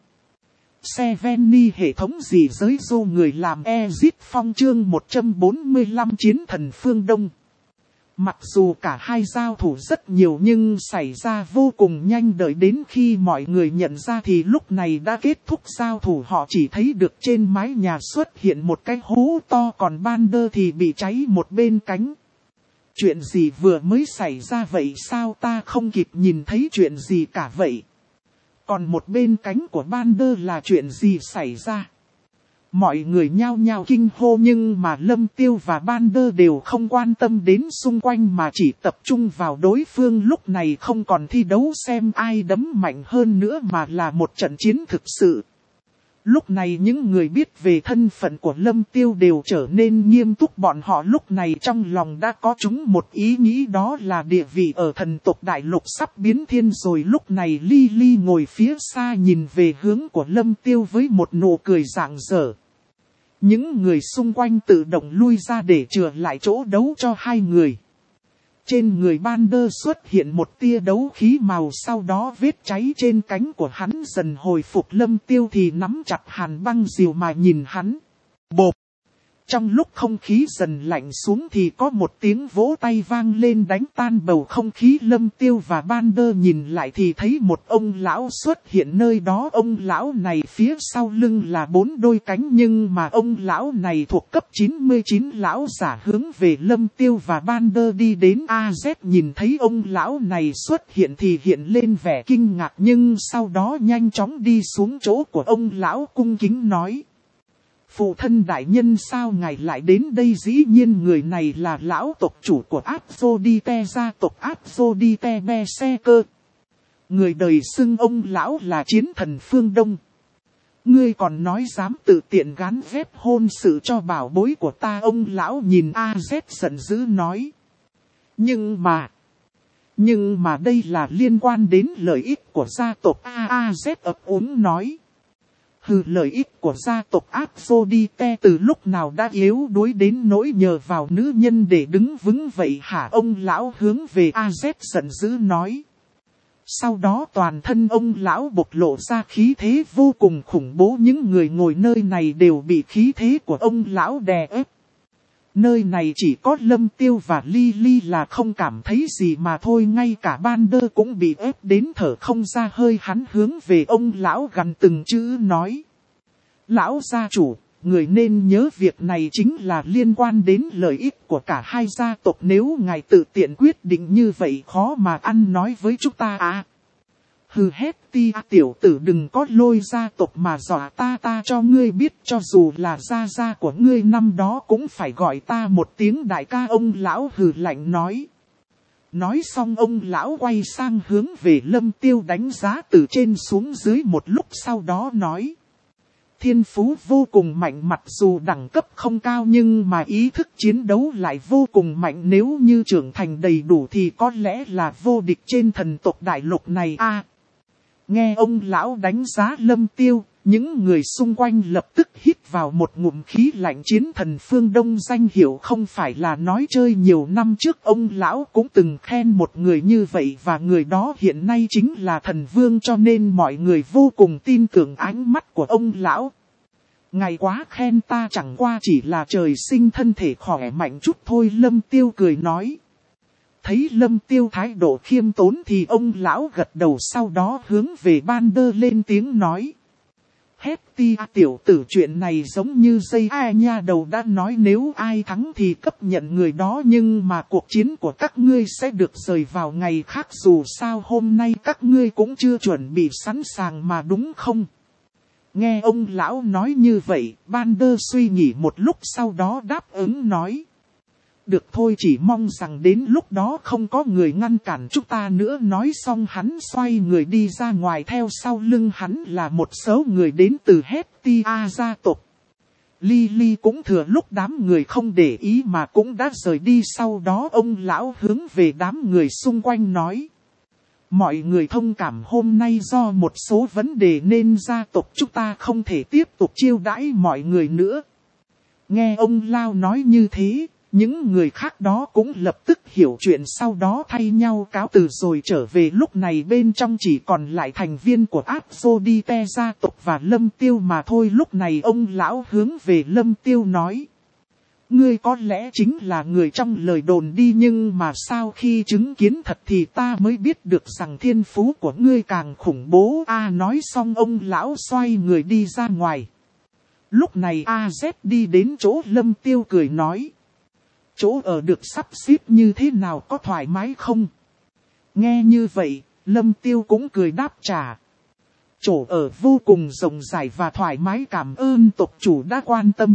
Seveni hệ thống gì giới dô người làm Exit Phong chương một trăm bốn mươi lăm chiến thần phương Đông. Mặc dù cả hai giao thủ rất nhiều nhưng xảy ra vô cùng nhanh, đợi đến khi mọi người nhận ra thì lúc này đã kết thúc giao thủ. Họ chỉ thấy được trên mái nhà xuất hiện một cái hố to, còn Bander thì bị cháy một bên cánh. Chuyện gì vừa mới xảy ra vậy sao, ta không kịp nhìn thấy chuyện gì cả vậy. Còn một bên cánh của Bander là chuyện gì xảy ra? Mọi người nhao nhao kinh hô, nhưng mà Lâm Tiêu và Bander đều không quan tâm đến xung quanh mà chỉ tập trung vào đối phương. Lúc này không còn thi đấu xem ai đấm mạnh hơn nữa mà là một trận chiến thực sự. Lúc này những người biết về thân phận của Lâm Tiêu đều trở nên nghiêm túc. Bọn họ lúc này trong lòng đã có chúng một ý nghĩ, đó là địa vị ở thần tộc đại lục sắp biến thiên rồi. Lúc này Lily ngồi phía xa nhìn về hướng của Lâm Tiêu với một nụ cười rạng rỡ. Những người xung quanh tự động lui ra để chừa lại chỗ đấu cho hai người. Trên người Bander xuất hiện một tia đấu khí màu, sau đó vết cháy trên cánh của hắn dần hồi phục. Lâm Tiêu thì nắm chặt hàn băng diều mà nhìn hắn. Bộp! Trong lúc không khí dần lạnh xuống thì có một tiếng vỗ tay vang lên đánh tan bầu không khí. Lâm Tiêu và Bander nhìn lại thì thấy một ông lão xuất hiện nơi đó. Ông lão này phía sau lưng là bốn đôi cánh, nhưng mà ông lão này thuộc cấp chín mươi chín. Lão giả hướng về Lâm Tiêu và Bander đi đến. a zét nhìn thấy ông lão này xuất hiện thì hiện lên vẻ kinh ngạc, nhưng sau đó nhanh chóng đi xuống chỗ của ông lão cung kính nói: Phụ thân đại nhân, sao ngài lại đến đây? Dĩ nhiên người này là lão tộc chủ của Aphrodite, gia tộc Aphrodite Berserker. Người đời xưng ông lão là chiến thần phương Đông. Ngươi còn nói dám tự tiện gán ghép hôn sự cho bảo bối của ta. Ông lão nhìn A Z giận dữ nói. Nhưng mà, nhưng mà đây là liên quan đến lợi ích của gia tộc. A A Z ấp úng nói. Hừ, lợi ích của gia tộc Aphrodite từ lúc nào đã yếu đuối đến nỗi nhờ vào nữ nhân để đứng vững vậy hả? Ông lão hướng về A Z giận dữ nói. Sau đó toàn thân ông lão bộc lộ ra khí thế vô cùng khủng bố. Những người ngồi nơi này đều bị khí thế của ông lão đè ép. Nơi này chỉ có Lâm Tiêu và Lily là không cảm thấy gì mà thôi. Ngay cả Bander cũng bị ép đến thở không ra hơi. Hắn hướng về ông lão gằn từng chữ nói. Lão gia chủ, người nên nhớ việc này chính là liên quan đến lợi ích của cả hai gia tộc. Nếu ngài tự tiện quyết định như vậy khó mà ăn nói với chúng ta à. Hừ, Hetty tiểu tử, đừng có lôi gia tộc mà dọa ta. Ta cho ngươi biết, cho dù là gia gia của ngươi năm đó cũng phải gọi ta một tiếng đại ca. Ông lão hừ lạnh nói. Nói xong ông lão quay sang hướng về Lâm Tiêu đánh giá từ trên xuống dưới một lúc, sau đó nói. Thiên phú vô cùng mạnh, mặc dù đẳng cấp không cao nhưng mà ý thức chiến đấu lại vô cùng mạnh. Nếu như trưởng thành đầy đủ thì có lẽ là vô địch trên thần tộc đại lục này a. À, nghe ông lão đánh giá Lâm Tiêu, những người xung quanh lập tức hít vào một ngụm khí lạnh. Chiến thần phương Đông danh hiệu không phải là nói chơi. Nhiều năm trước ông lão cũng từng khen một người như vậy và người đó hiện nay chính là thần vương, cho nên mọi người vô cùng tin tưởng ánh mắt của ông lão. Ngài quá khen, ta chẳng qua chỉ là trời sinh thân thể khỏe mạnh chút thôi. Lâm Tiêu cười nói. Thấy Lâm Tiêu thái độ khiêm tốn thì ông lão gật đầu, sau đó hướng về Bander lên tiếng nói. Hetty tiểu tử, chuyện này giống như dây a nha đầu đã nói, nếu ai thắng thì cấp nhận người đó, nhưng mà cuộc chiến của các ngươi sẽ được rời vào ngày khác. Dù sao hôm nay các ngươi cũng chưa chuẩn bị sẵn sàng mà, đúng không? Nghe ông lão nói như vậy, Bander suy nghĩ một lúc sau đó đáp ứng nói. Được thôi, chỉ mong rằng đến lúc đó không có người ngăn cản chúng ta nữa. Nói xong hắn xoay người đi ra ngoài, theo sau lưng hắn là một số người đến từ Hetty gia tộc. Lily cũng thừa lúc đám người không để ý mà cũng đã rời đi. Sau đó ông lão hướng về đám người xung quanh nói. Mọi người thông cảm, hôm nay do một số vấn đề nên gia tộc chúng ta không thể tiếp tục chiêu đãi mọi người nữa. Nghe ông lão nói như thế, những người khác đó cũng lập tức hiểu chuyện, sau đó thay nhau cáo từ rồi trở về. Lúc này bên trong chỉ còn lại thành viên của Aphrodite gia tộc và Lâm Tiêu mà thôi. Lúc này ông lão hướng về Lâm Tiêu nói. Ngươi có lẽ chính là người trong lời đồn đi, nhưng mà sau khi chứng kiến thật thì ta mới biết được rằng thiên phú của ngươi càng khủng bố. A à, nói xong ông lão xoay người đi ra ngoài. Lúc này A Z đi đến chỗ Lâm Tiêu cười nói. Chỗ ở được sắp xếp như thế nào, có thoải mái không? Nghe như vậy, Lâm Tiêu cũng cười đáp trả. Chỗ ở vô cùng rộng rãi và thoải mái, cảm ơn tộc chủ đã quan tâm.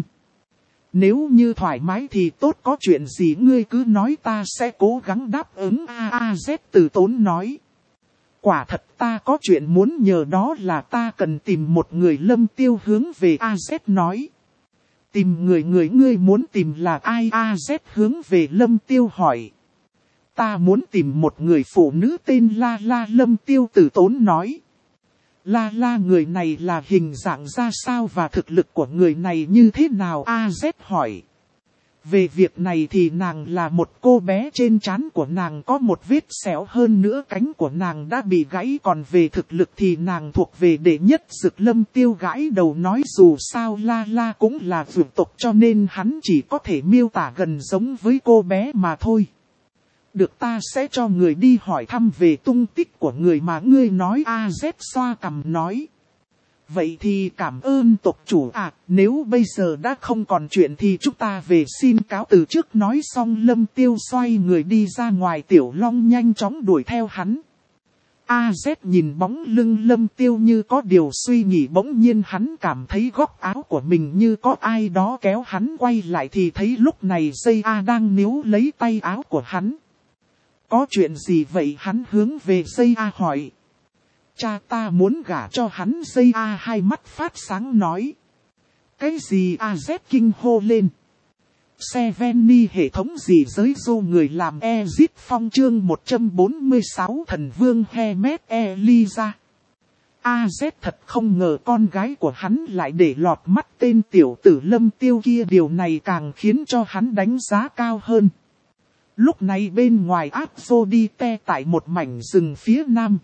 Nếu như thoải mái thì tốt, có chuyện gì ngươi cứ nói, ta sẽ cố gắng đáp ứng. A A Z từ tốn nói. Quả thật ta có chuyện muốn nhờ, đó là ta cần tìm một người. Lâm Tiêu hướng về A Z nói. Tìm người, người ngươi muốn tìm là ai? A Z hướng về Lâm Tiêu hỏi. Ta muốn tìm một người phụ nữ tên La La. Lâm Tiêu từ tốn nói. La La, người này là hình dạng ra sao và thực lực của người này như thế nào? A Z hỏi. Về việc này thì nàng là một cô bé, trên trán của nàng có một vết sẹo, hơn nữa cánh của nàng đã bị gãy. Còn về thực lực thì nàng thuộc về đệ nhất dực. Lâm Tiêu gãi đầu nói, dù sao La La cũng là vượt tộc cho nên hắn chỉ có thể miêu tả gần giống với cô bé mà thôi. Được, ta sẽ cho người đi hỏi thăm về tung tích của người mà ngươi nói. A Z xoa cằm nói. Vậy thì cảm ơn tộc chủ à, nếu bây giờ đã không còn chuyện thì chúng ta về xin cáo từ trước. Nói xong Lâm Tiêu xoay người đi ra ngoài, Tiểu Long nhanh chóng đuổi theo hắn. A Z nhìn bóng lưng Lâm Tiêu như có điều suy nghĩ, bỗng nhiên hắn cảm thấy góc áo của mình như có ai đó kéo hắn quay lại thì thấy lúc này dây A đang níu lấy tay áo của hắn. Có chuyện gì vậy? Hắn hướng về dây A hỏi. Cha ta muốn gả cho hắn dây A hai mắt phát sáng nói. Cái gì A Z kinh hô lên. Seveni hệ thống gì giới dô người làm Ezit Phong chương một trăm bốn mươi sáu thần vương Hemet Eliza. A Z thật không ngờ con gái của hắn lại để lọt mắt tên tiểu tử Lâm Tiêu kia, điều này càng khiến cho hắn đánh giá cao hơn. Lúc này bên ngoài Aphrodite tại một mảnh rừng phía nam.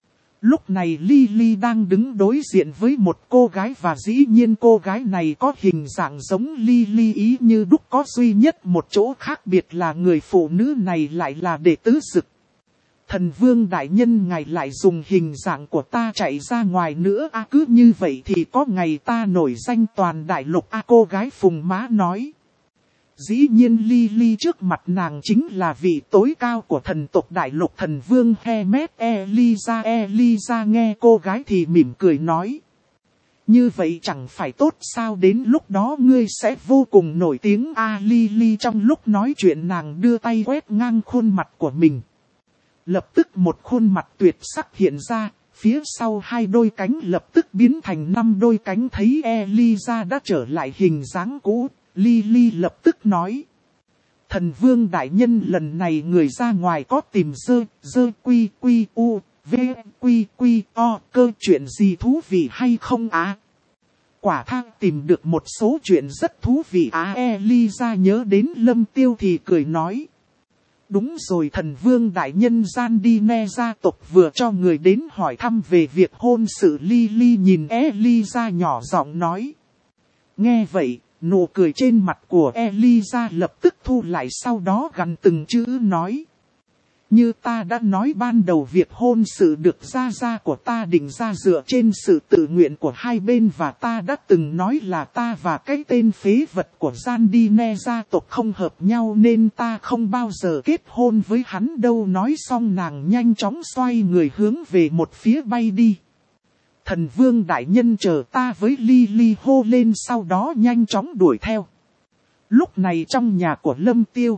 Lúc này Lily đang đứng đối diện với một cô gái và dĩ nhiên cô gái này có hình dạng giống Lily ý như đúc, có duy nhất một chỗ khác biệt là người phụ nữ này lại là đệ tứ Dực. Thần vương đại nhân ngài lại dùng hình dạng của ta chạy ra ngoài nữa à, cứ như vậy thì có ngày ta nổi danh toàn đại lục à, cô gái phùng má nói. Dĩ nhiên Lily trước mặt nàng chính là vị tối cao của thần tộc đại lục thần vương Hemet Eliza. Eliza nghe cô gái thì mỉm cười nói. Như vậy chẳng phải tốt sao, đến lúc đó ngươi sẽ vô cùng nổi tiếng a à, Lily trong lúc nói chuyện nàng đưa tay quét ngang khuôn mặt của mình. Lập tức một khuôn mặt tuyệt sắc hiện ra, phía sau hai đôi cánh lập tức biến thành năm đôi cánh, thấy Eliza đã trở lại hình dáng cũ. Lily lập tức nói. Thần vương đại nhân lần này người ra ngoài có tìm dơ, dơ quy quy u, v quy quy o, cơ chuyện gì thú vị hay không á? Quả thang tìm được một số chuyện rất thú vị á. Eliza nhớ đến Lâm Tiêu thì cười nói. Đúng rồi thần vương đại nhân, Giandine gia tộc vừa cho người đến hỏi thăm về việc hôn sự. Lily nhìn Eliza nhỏ giọng nói. Nghe vậy. Nụ cười trên mặt của Eliza lập tức thu lại, sau đó gằn từng chữ nói. Như ta đã nói ban đầu, việc hôn sự được gia gia của ta định ra dựa trên sự tự nguyện của hai bên, và ta đã từng nói là ta và cái tên phế vật của Giandine gia tộc không hợp nhau nên ta không bao giờ kết hôn với hắn đâu. Nói xong nàng nhanh chóng xoay người hướng về một phía bay đi. Thần vương đại nhân chờ ta với, Lily hô lên sau đó nhanh chóng đuổi theo. Lúc này trong nhà của Lâm Tiêu,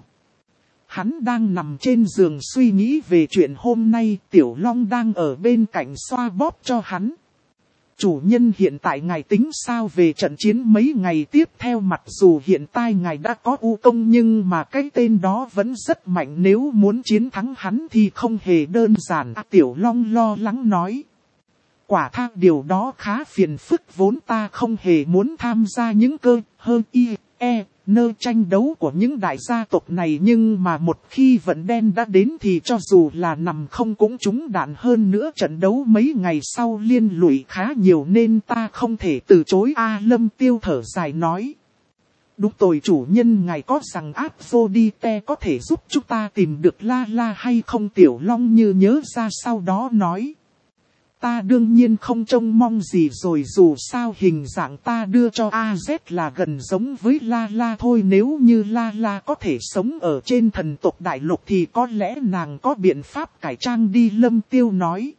hắn đang nằm trên giường suy nghĩ về chuyện hôm nay. Tiểu Long đang ở bên cạnh xoa bóp cho hắn. Chủ nhân hiện tại ngài tính sao về trận chiến mấy ngày tiếp theo? Mặc dù hiện tại ngài đã có U Công nhưng mà cái tên đó vẫn rất mạnh, nếu muốn chiến thắng hắn thì không hề đơn giản. À, Tiểu Long lo lắng nói. Quả thang điều đó khá phiền phức, vốn ta không hề muốn tham gia những cơ, hơn y, e, nơ tranh đấu của những đại gia tộc này, nhưng mà một khi vận đen đã đến thì cho dù là nằm không cũng trúng đạn, hơn nữa trận đấu mấy ngày sau liên lụy khá nhiều nên ta không thể từ chối. A Lâm Tiêu thở dài nói. Đúng rồi chủ nhân, ngài có rằng Aphrodite có thể giúp chúng ta tìm được La La hay không? Tiểu Long như nhớ ra sau đó nói. Ta đương nhiên không trông mong gì rồi, dù sao hình dạng ta đưa cho a dét là gần giống với La La thôi. Nếu như La La có thể sống ở trên thần tộc đại lục thì có lẽ nàng có biện pháp cải trang đi. Lâm Tiêu nói.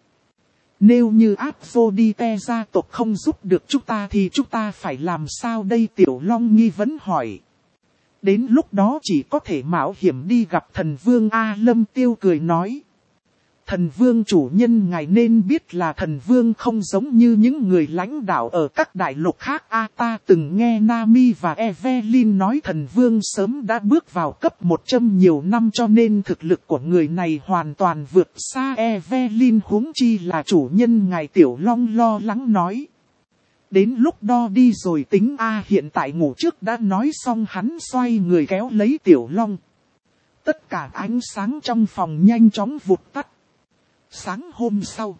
Nếu như Aphrodite gia tộc không giúp được chúng ta thì chúng ta phải làm sao đây? Tiểu Long nghi vấn hỏi. Đến lúc đó chỉ có thể mạo hiểm đi gặp thần vương A. Lâm Tiêu cười nói. Thần vương chủ nhân ngài nên biết là thần vương không giống như những người lãnh đạo ở các đại lục khác. A ta từng nghe Nami và Evelyn nói thần vương sớm đã bước vào cấp một trăm nhiều năm cho nên thực lực của người này hoàn toàn vượt xa Evelyn, huống chi là chủ nhân ngài. Tiểu Long lo lắng nói. Đến lúc đó đi rồi tính A, hiện tại ngủ trước đã. Nói xong hắn xoay người kéo lấy Tiểu Long. Tất cả ánh sáng trong phòng nhanh chóng vụt tắt. Sáng hôm sau,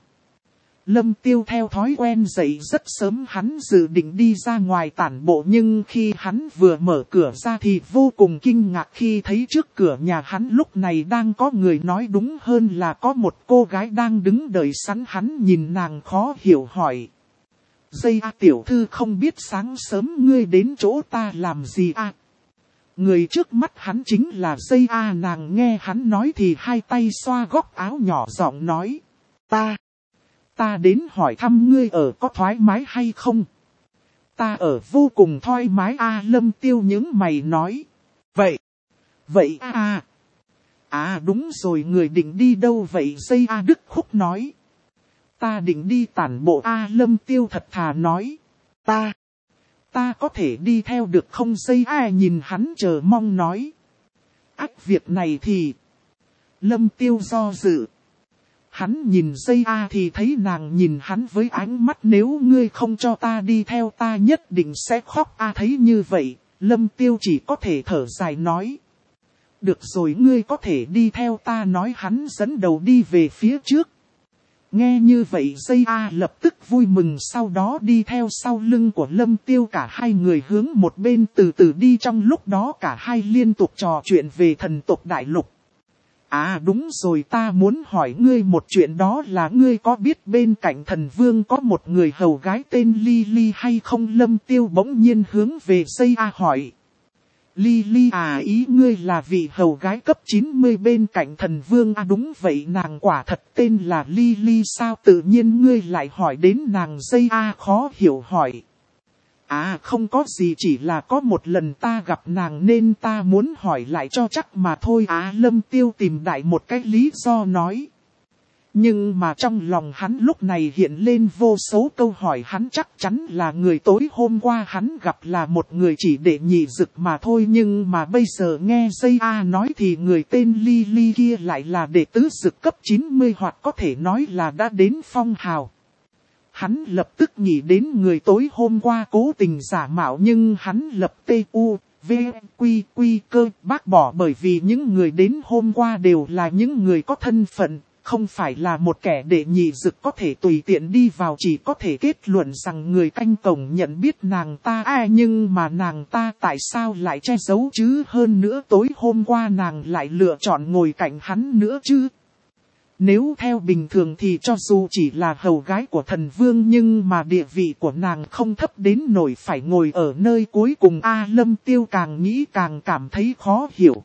Lâm Tiêu theo thói quen dậy rất sớm, hắn dự định đi ra ngoài tản bộ, nhưng khi hắn vừa mở cửa ra thì vô cùng kinh ngạc khi thấy trước cửa nhà hắn lúc này đang có người, nói đúng hơn là có một cô gái đang đứng đợi sẵn. Hắn nhìn nàng khó hiểu hỏi. Dây A tiểu thư, không biết sáng sớm ngươi đến chỗ ta làm gì a? À? Người trước mắt hắn chính là Dây A. Nàng nghe hắn nói thì hai tay xoa góc áo nhỏ giọng nói. Ta, ta đến hỏi thăm ngươi ở có thoải mái hay không? Ta ở vô cùng thoải mái A. Lâm Tiêu những mày nói. Vậy, vậy A. À, à đúng rồi, người định đi đâu vậy? Dây A Đức Khúc nói. Ta định đi tản bộ A Lâm Tiêu thật thà nói. Ta, ta có thể đi theo được không dây A nhìn hắn chờ mong nói. Ách việc này thì, Lâm Tiêu do dự. Hắn nhìn dây A thì thấy nàng nhìn hắn với ánh mắt nếu ngươi không cho ta đi theo ta nhất định sẽ khóc A thấy như vậy, Lâm Tiêu chỉ có thể thở dài nói. Được rồi ngươi có thể đi theo ta nói hắn dẫn đầu đi về phía trước. Nghe như vậy dây A lập tức vui mừng sau đó đi theo sau lưng của Lâm Tiêu cả hai người hướng một bên từ từ đi trong lúc đó cả hai liên tục trò chuyện về thần tộc đại lục. À đúng rồi ta muốn hỏi ngươi một chuyện đó là ngươi có biết bên cạnh thần vương có một người hầu gái tên Lily hay không Lâm Tiêu bỗng nhiên hướng về dây A hỏi. Lily à ý ngươi là vị hầu gái cấp chín mươi bên cạnh thần vương à đúng vậy nàng quả thật tên là Lily sao tự nhiên ngươi lại hỏi đến nàng dây A khó hiểu hỏi. À không có gì chỉ là có một lần ta gặp nàng nên ta muốn hỏi lại cho chắc mà thôi à Lâm Tiêu tìm đại một cái lý do nói. Nhưng mà trong lòng hắn lúc này hiện lên vô số câu hỏi hắn chắc chắn là người tối hôm qua hắn gặp là một người chỉ để nhị dực mà thôi nhưng mà bây giờ nghe dây A nói thì người tên Lily kia lại là đệ tứ dực cấp chín mươi hoặc có thể nói là đã đến phong hào. Hắn lập tức nghĩ đến người tối hôm qua cố tình giả mạo nhưng hắn lập T U, V, Quy, Quy cơ bác bỏ bởi vì những người đến hôm qua đều là những người có thân phận, không phải là một kẻ đệ nhị dực có thể tùy tiện đi vào chỉ có thể kết luận rằng người canh cổng nhận biết nàng ta à nhưng mà nàng ta tại sao lại che giấu chứ hơn nữa tối hôm qua nàng lại lựa chọn ngồi cạnh hắn nữa chứ. Nếu theo bình thường thì cho dù chỉ là hầu gái của thần vương nhưng mà địa vị của nàng không thấp đến nổi phải ngồi ở nơi cuối cùng A Lâm Tiêu càng nghĩ càng cảm thấy khó hiểu.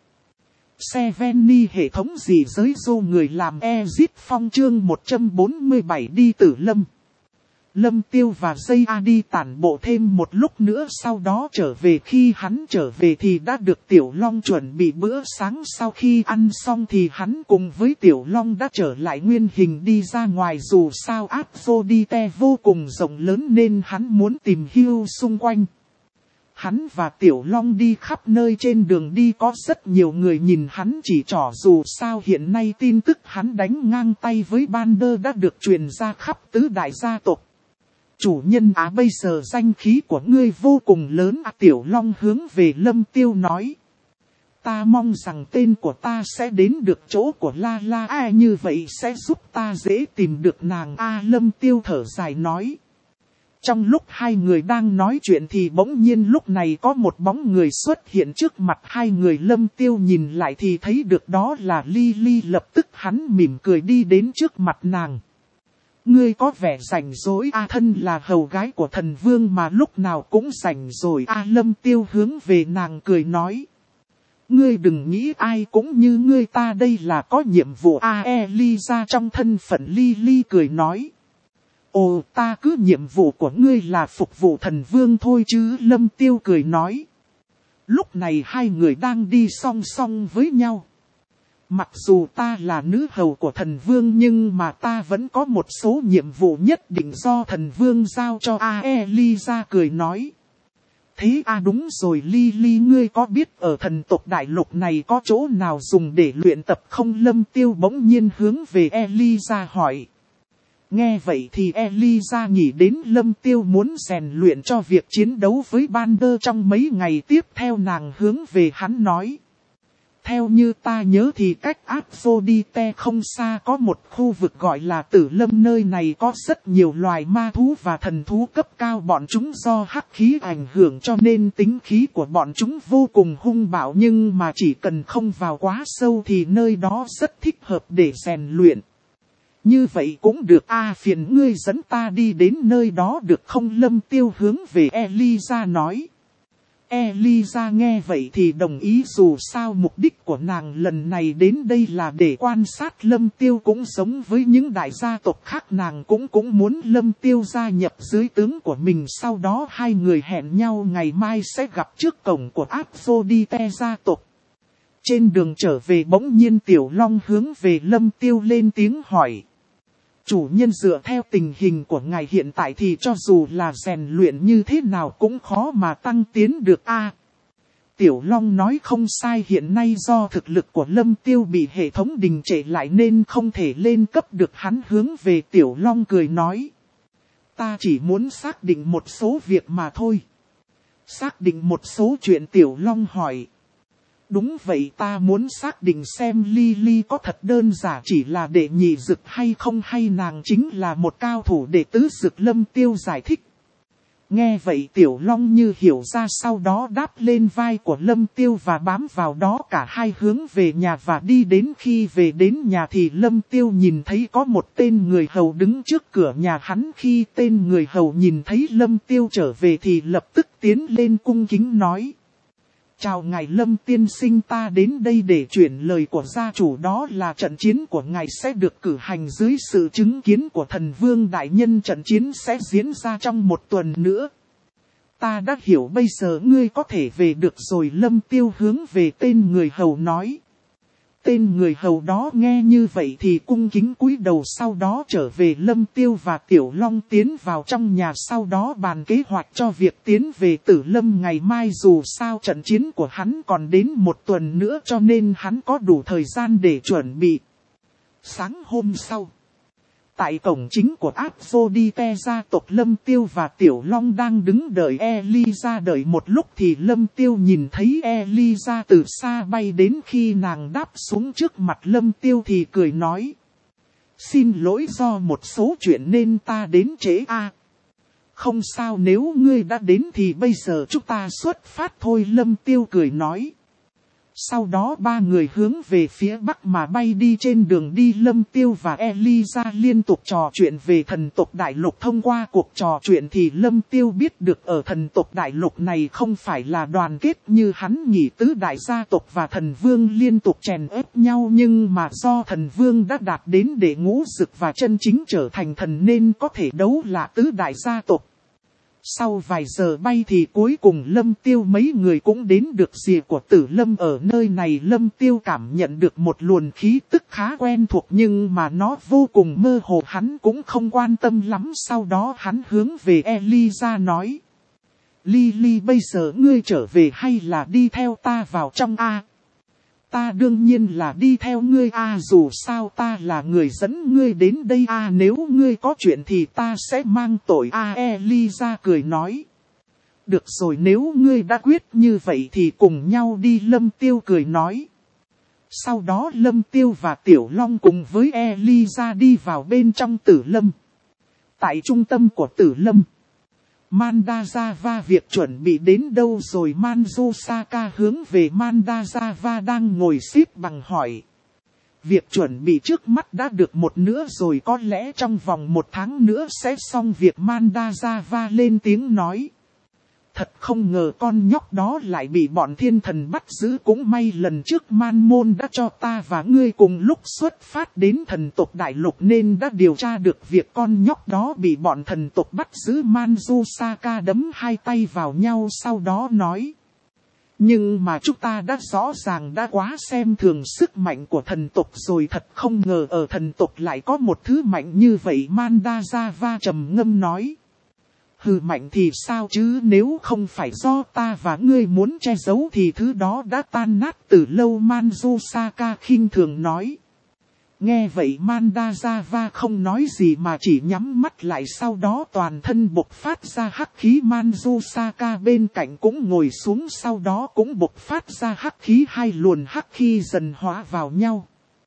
Seveni hệ thống gì giới du người làm Exit Phong chương một trăm bốn mươi bảy đi Tử Lâm. Lâm Tiêu và dây A đi tản bộ thêm một lúc nữa sau đó trở về khi hắn trở về thì đã được Tiểu Long chuẩn bị bữa sáng sau khi ăn xong thì hắn cùng với Tiểu Long đã trở lại nguyên hình đi ra ngoài dù sao Aphrodite vô cùng rộng lớn nên hắn muốn tìm hiểu xung quanh. Hắn và Tiểu Long đi khắp nơi trên đường đi có rất nhiều người nhìn hắn chỉ trỏ dù sao hiện nay tin tức hắn đánh ngang tay với Bander đã được truyền ra khắp tứ đại gia tộc. Chủ nhân á bây giờ danh khí của ngươi vô cùng lớn à Tiểu Long hướng về Lâm Tiêu nói. Ta mong rằng tên của ta sẽ đến được chỗ của La La A như vậy sẽ giúp ta dễ tìm được nàng A Lâm Tiêu thở dài nói. Trong lúc hai người đang nói chuyện thì bỗng nhiên lúc này có một bóng người xuất hiện trước mặt hai người Lâm Tiêu nhìn lại thì thấy được đó là Lily lập tức hắn mỉm cười đi đến trước mặt nàng. Ngươi có vẻ rảnh rỗi A thân là hầu gái của thần vương mà lúc nào cũng rảnh rồi A Lâm Tiêu hướng về nàng cười nói. Ngươi đừng nghĩ ai cũng như ngươi ta đây là có nhiệm vụ A Eliza trong thân phận Lily cười nói. Ồ ta cứ nhiệm vụ của ngươi là phục vụ thần vương thôi chứ Lâm Tiêu cười nói. Lúc này hai người đang đi song song với nhau. Mặc dù ta là nữ hầu của thần vương nhưng mà ta vẫn có một số nhiệm vụ nhất định do thần vương giao cho A Eliza cười nói. Thế à đúng rồi Lily ngươi có biết ở thần tộc đại lục này có chỗ nào dùng để luyện tập không Lâm Tiêu bỗng nhiên hướng về Eliza hỏi. Nghe vậy thì Eliza nghĩ đến Lâm Tiêu muốn rèn luyện cho việc chiến đấu với Bander trong mấy ngày tiếp theo nàng hướng về hắn nói. Theo như ta nhớ thì cách Aphrodite không xa có một khu vực gọi là Tử Lâm nơi này có rất nhiều loài ma thú và thần thú cấp cao bọn chúng do hắc khí ảnh hưởng cho nên tính khí của bọn chúng vô cùng hung bạo nhưng mà chỉ cần không vào quá sâu thì nơi đó rất thích hợp để rèn luyện. Như vậy cũng được a phiền ngươi dẫn ta đi đến nơi đó được không Lâm Tiêu hướng về Eliza nói. Eliza nghe vậy thì đồng ý dù sao mục đích của nàng lần này đến đây là để quan sát Lâm Tiêu cũng giống với những đại gia tộc khác nàng cũng cũng muốn Lâm Tiêu gia nhập dưới tướng của mình sau đó hai người hẹn nhau ngày mai sẽ gặp trước cổng của Aphrodite gia tộc. Trên đường trở về bỗng nhiên Tiểu Long hướng về Lâm Tiêu lên tiếng hỏi. Chủ nhân dựa theo tình hình của ngài hiện tại thì cho dù là rèn luyện như thế nào cũng khó mà tăng tiến được a. Tiểu Long nói không sai, hiện nay do thực lực của Lâm Tiêu bị hệ thống đình trệ lại nên không thể lên cấp được. Hắn hướng về Tiểu Long cười nói. Ta chỉ muốn xác định một số việc mà thôi. Xác định một số chuyện? Tiểu Long hỏi. Đúng vậy, ta muốn xác định xem Lily có thật đơn giản chỉ là đệ nhị dực hay không, hay nàng chính là một cao thủ đệ tứ dực. Lâm Tiêu giải thích. Nghe vậy Tiểu Long như hiểu ra, sau đó đáp lên vai của Lâm Tiêu và bám vào đó. Cả hai hướng về nhà và đi đến khi về đến nhà thì Lâm Tiêu nhìn thấy có một tên người hầu đứng trước cửa nhà hắn. Khi tên người hầu nhìn thấy Lâm Tiêu trở về thì lập tức tiến lên cung kính nói. Chào ngài Lâm tiên sinh, ta đến đây để chuyển lời của gia chủ, đó là trận chiến của ngài sẽ được cử hành dưới sự chứng kiến của thần vương đại nhân. Trận chiến sẽ diễn ra trong một tuần nữa. Ta đã hiểu, bây giờ ngươi có thể về được rồi. Lâm Tiêu hướng về tên người hầu nói. Tên người hầu đó nghe như vậy thì cung kính cúi đầu, sau đó trở về. Lâm Tiêu và Tiểu Long tiến vào trong nhà, sau đó bàn kế hoạch cho việc tiến về Tử Lâm ngày mai. Dù sao trận chiến của hắn còn đến một tuần nữa cho nên hắn có đủ thời gian để chuẩn bị. Sáng hôm sau, tại cổng chính của Aphrodite gia tộc, Lâm Tiêu và Tiểu Long đang đứng đợi Eliza. Đợi một lúc thì Lâm Tiêu nhìn thấy Eliza từ xa bay đến. Khi nàng đáp xuống trước mặt Lâm Tiêu thì cười nói. Xin lỗi, do một số chuyện nên ta đến trễ a. À, không sao, nếu ngươi đã đến thì bây giờ chúng ta xuất phát thôi. Lâm Tiêu cười nói. Sau đó ba người hướng về phía bắc mà bay đi. Trên đường đi Lâm Tiêu và Eliza liên tục trò chuyện về thần tộc đại lục. Thông qua cuộc trò chuyện thì Lâm Tiêu biết được ở thần tộc đại lục này không phải là đoàn kết như hắn nghĩ. Tứ đại gia tộc và thần vương liên tục chèn ép nhau, nhưng mà do thần vương đã đạt đến đệ ngũ dực và chân chính trở thành thần nên có thể đấu là tứ đại gia tộc. Sau vài giờ bay thì cuối cùng Lâm Tiêu mấy người cũng đến được rìa của Tử Lâm. Ở nơi này Lâm Tiêu cảm nhận được một luồng khí tức khá quen thuộc nhưng mà nó vô cùng mơ hồ, hắn cũng không quan tâm lắm. Sau đó hắn hướng về Eliza nói. Lily, bây giờ ngươi trở về hay là đi theo ta vào trong a? Ta đương nhiên là đi theo ngươi a, à, dù sao ta là người dẫn ngươi đến đây a, à, nếu ngươi có chuyện thì ta sẽ mang tội a. À, Eliza cười nói. Được rồi, nếu ngươi đã quyết như vậy thì cùng nhau đi. Lâm Tiêu cười nói. Sau đó Lâm Tiêu và Tiểu Long cùng với Eliza đi vào bên trong Tử Lâm. Tại trung tâm của Tử Lâm, Mandazava việc chuẩn bị đến đâu rồi? Manjusaka hướng về Mandazava đang ngồi xếp bằng hỏi. Việc chuẩn bị trước mắt đã được một nửa rồi, có lẽ trong vòng một tháng nữa sẽ xong việc. Mandazava lên tiếng nói. Thật không ngờ con nhóc đó lại bị bọn thiên thần bắt giữ. Cũng may lần trước Man Môn đã cho ta và ngươi cùng lúc xuất phát đến thần tộc đại lục nên đã điều tra được việc con nhóc đó bị bọn thần tộc bắt giữ. Manjusaka đấm hai tay vào nhau sau đó nói. Nhưng mà chúng ta đã rõ ràng đã quá xem thường sức mạnh của thần tộc rồi, thật không ngờ ở thần tộc lại có một thứ mạnh như vậy. Mandazava trầm ngâm nói. Hừ, mạnh thì sao chứ, nếu không phải do ta và ngươi muốn che giấu thì thứ đó đã tan nát từ lâu. Manjusaka khinh thường nói. Nghe vậy Mandazava không nói gì mà chỉ nhắm mắt lại, sau đó toàn thân bộc phát ra hắc khí. Manjusaka bên cạnh cũng ngồi xuống, sau đó cũng bộc phát ra hắc khí. Hai luồn hắc khí dần hóa vào nhau.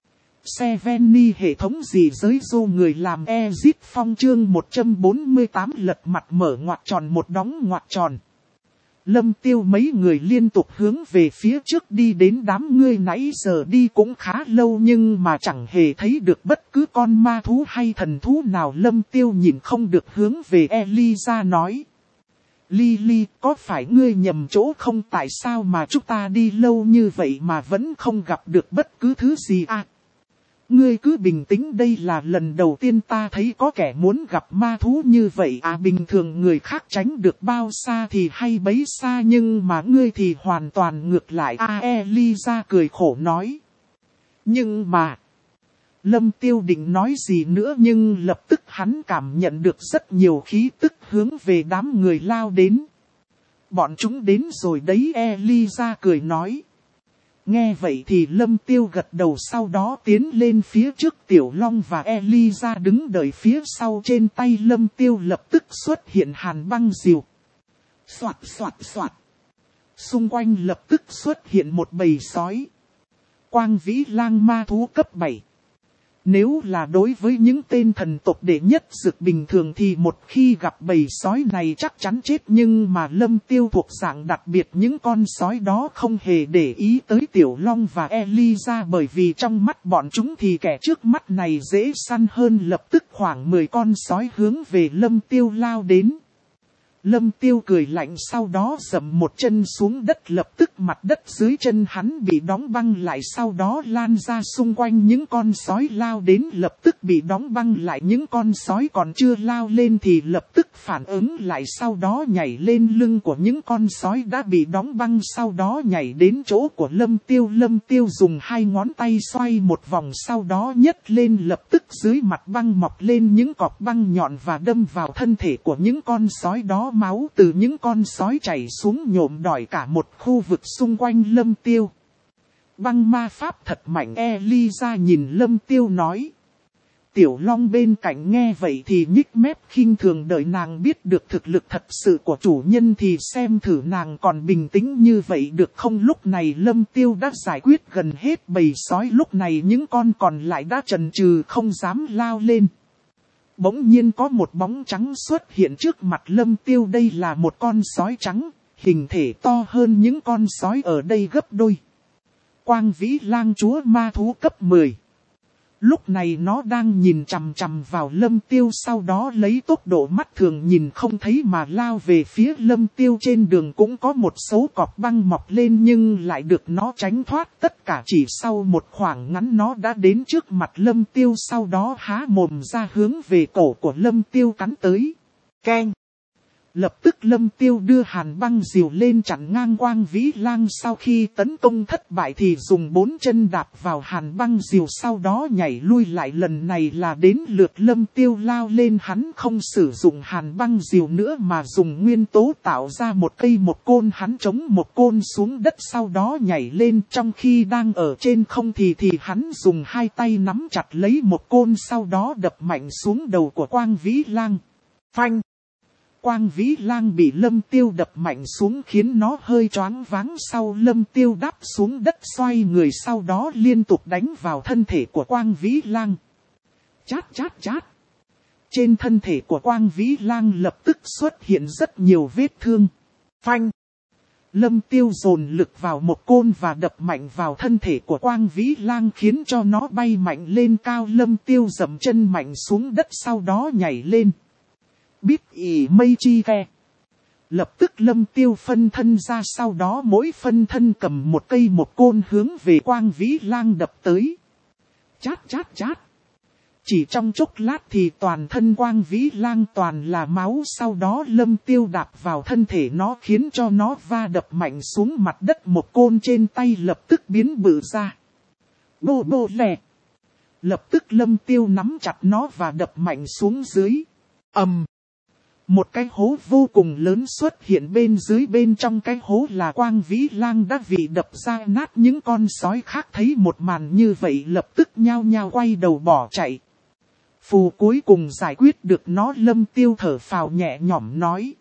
Seveni hệ thống gì giới dô người làm Exit Phong chương một trăm bốn mươi tám lật mặt mở ngoặc tròn một đóng ngoặc tròn. Lâm Tiêu mấy người liên tục hướng về phía trước đi đến. Đám ngươi nãy giờ đi cũng khá lâu nhưng mà chẳng hề thấy được bất cứ con ma thú hay thần thú nào. Lâm Tiêu nhìn không được hướng về Eliza nói. Lily, có phải ngươi nhầm chỗ không? Tại sao mà chúng ta đi lâu như vậy mà vẫn không gặp được bất cứ thứ gì à? Ngươi cứ bình tĩnh, đây là lần đầu tiên ta thấy có kẻ muốn gặp ma thú như vậy à. Bình thường người khác tránh được bao xa thì hay bấy xa, nhưng mà ngươi thì hoàn toàn ngược lại. À, Eliza cười khổ nói. Nhưng mà, Lâm Tiêu định nói gì nữa nhưng lập tức hắn cảm nhận được rất nhiều khí tức hướng về đám người lao đến. Bọn chúng đến rồi đấy, Eliza cười nói. Nghe vậy thì Lâm Tiêu gật đầu, sau đó tiến lên phía trước. Tiểu Long và Eliza đứng đợi phía sau. Trên tay Lâm Tiêu lập tức xuất hiện hàn băng diều. Soạt soạt soạt. Xung quanh lập tức xuất hiện một bầy sói. Quang Vĩ Lang ma thú cấp bảy. Nếu là đối với những tên thần tộc đệ nhất dược bình thường thì một khi gặp bầy sói này chắc chắn chết. Nhưng mà Lâm Tiêu thuộc dạng đặc biệt, những con sói đó không hề để ý tới Tiểu Long và Eliza, bởi vì trong mắt bọn chúng thì kẻ trước mắt này dễ săn hơn. Lập tức khoảng mười con sói hướng về Lâm Tiêu lao đến. Lâm Tiêu cười lạnh, sau đó dậm một chân xuống đất, lập tức mặt đất dưới chân hắn bị đóng băng lại, sau đó lan ra xung quanh những con sói lao đến lập tức bị đóng băng lại. Những con sói còn chưa lao lên thì lập tức phản ứng lại, sau đó nhảy lên lưng của những con sói đã bị đóng băng, sau đó nhảy đến chỗ của Lâm Tiêu. Lâm Tiêu dùng hai ngón tay xoay một vòng, sau đó nhấc lên, lập tức dưới mặt băng mọc lên những cọp băng nhọn và đâm vào thân thể của những con sói đó. Máu từ những con sói chảy xuống nhuộm đỏ cả một khu vực xung quanh Lâm Tiêu. Băng ma pháp thật mạnh, Eliza nhìn Lâm Tiêu nói. Tiểu Long bên cạnh nghe vậy thì nhích mép khinh thường, đợi nàng biết được thực lực thật sự của chủ nhân thì xem thử nàng còn bình tĩnh như vậy được không. Lúc này Lâm Tiêu đã giải quyết gần hết bầy sói, lúc này những con còn lại đã chần chừ không dám lao lên. Bỗng nhiên có một bóng trắng xuất hiện trước mặt Lâm Tiêu, đây là một con sói trắng, hình thể to hơn những con sói ở đây gấp đôi. Quang Vĩ Lang chúa ma thú cấp mười. Lúc này nó đang nhìn chằm chằm vào Lâm Tiêu, sau đó lấy tốc độ mắt thường nhìn không thấy mà lao về phía Lâm Tiêu. Trên đường cũng có một số cọp băng mọc lên nhưng lại được nó tránh thoát, tất cả chỉ sau một khoảng ngắn nó đã đến trước mặt Lâm Tiêu, sau đó há mồm ra hướng về cổ của Lâm Tiêu cắn tới. Keng! Lập tức Lâm Tiêu đưa hàn băng diều lên chặn ngang Quang Vĩ Lang, sau khi tấn công thất bại thì dùng bốn chân đạp vào hàn băng diều, sau đó nhảy lui lại. Lần này là đến lượt Lâm Tiêu lao lên, hắn không sử dụng hàn băng diều nữa mà dùng nguyên tố tạo ra một cây một côn, hắn chống một côn xuống đất sau đó nhảy lên. Trong khi đang ở trên không thì thì hắn dùng hai tay nắm chặt lấy một côn, sau đó đập mạnh xuống đầu của Quang Vĩ Lang. Phanh! Quang Vĩ Lang bị Lâm Tiêu đập mạnh xuống khiến nó hơi choáng váng, sau Lâm Tiêu đáp xuống đất xoay người, sau đó liên tục đánh vào thân thể của Quang Vĩ Lang. Chát chát chát. Trên thân thể của Quang Vĩ Lang lập tức xuất hiện rất nhiều vết thương. Phanh. Lâm Tiêu dồn lực vào một côn và đập mạnh vào thân thể của Quang Vĩ Lang khiến cho nó bay mạnh lên cao. Lâm Tiêu dậm chân mạnh xuống đất sau đó nhảy lên. Biết ỉ mây chi ke. Lập tức Lâm Tiêu phân thân ra, sau đó mỗi phân thân cầm một cây một côn hướng về Quang Vĩ Lang đập tới. Chát chát chát. Chỉ trong chốc lát thì toàn thân Quang Vĩ Lang toàn là máu, sau đó Lâm Tiêu đạp vào thân thể nó khiến cho nó va đập mạnh xuống mặt đất, một côn trên tay lập tức biến bự ra. Bô bô lẹ. Lập tức Lâm Tiêu nắm chặt nó và đập mạnh xuống dưới. Ầm. Một cái hố vô cùng lớn xuất hiện bên dưới, bên trong cái hố là Quang Vĩ Lang đã bị đập ra nát. Những con sói khác thấy một màn như vậy lập tức nhao nhao quay đầu bỏ chạy. Phù cuối cùng giải quyết được nó, Lâm Tiêu thở phào nhẹ nhõm nói.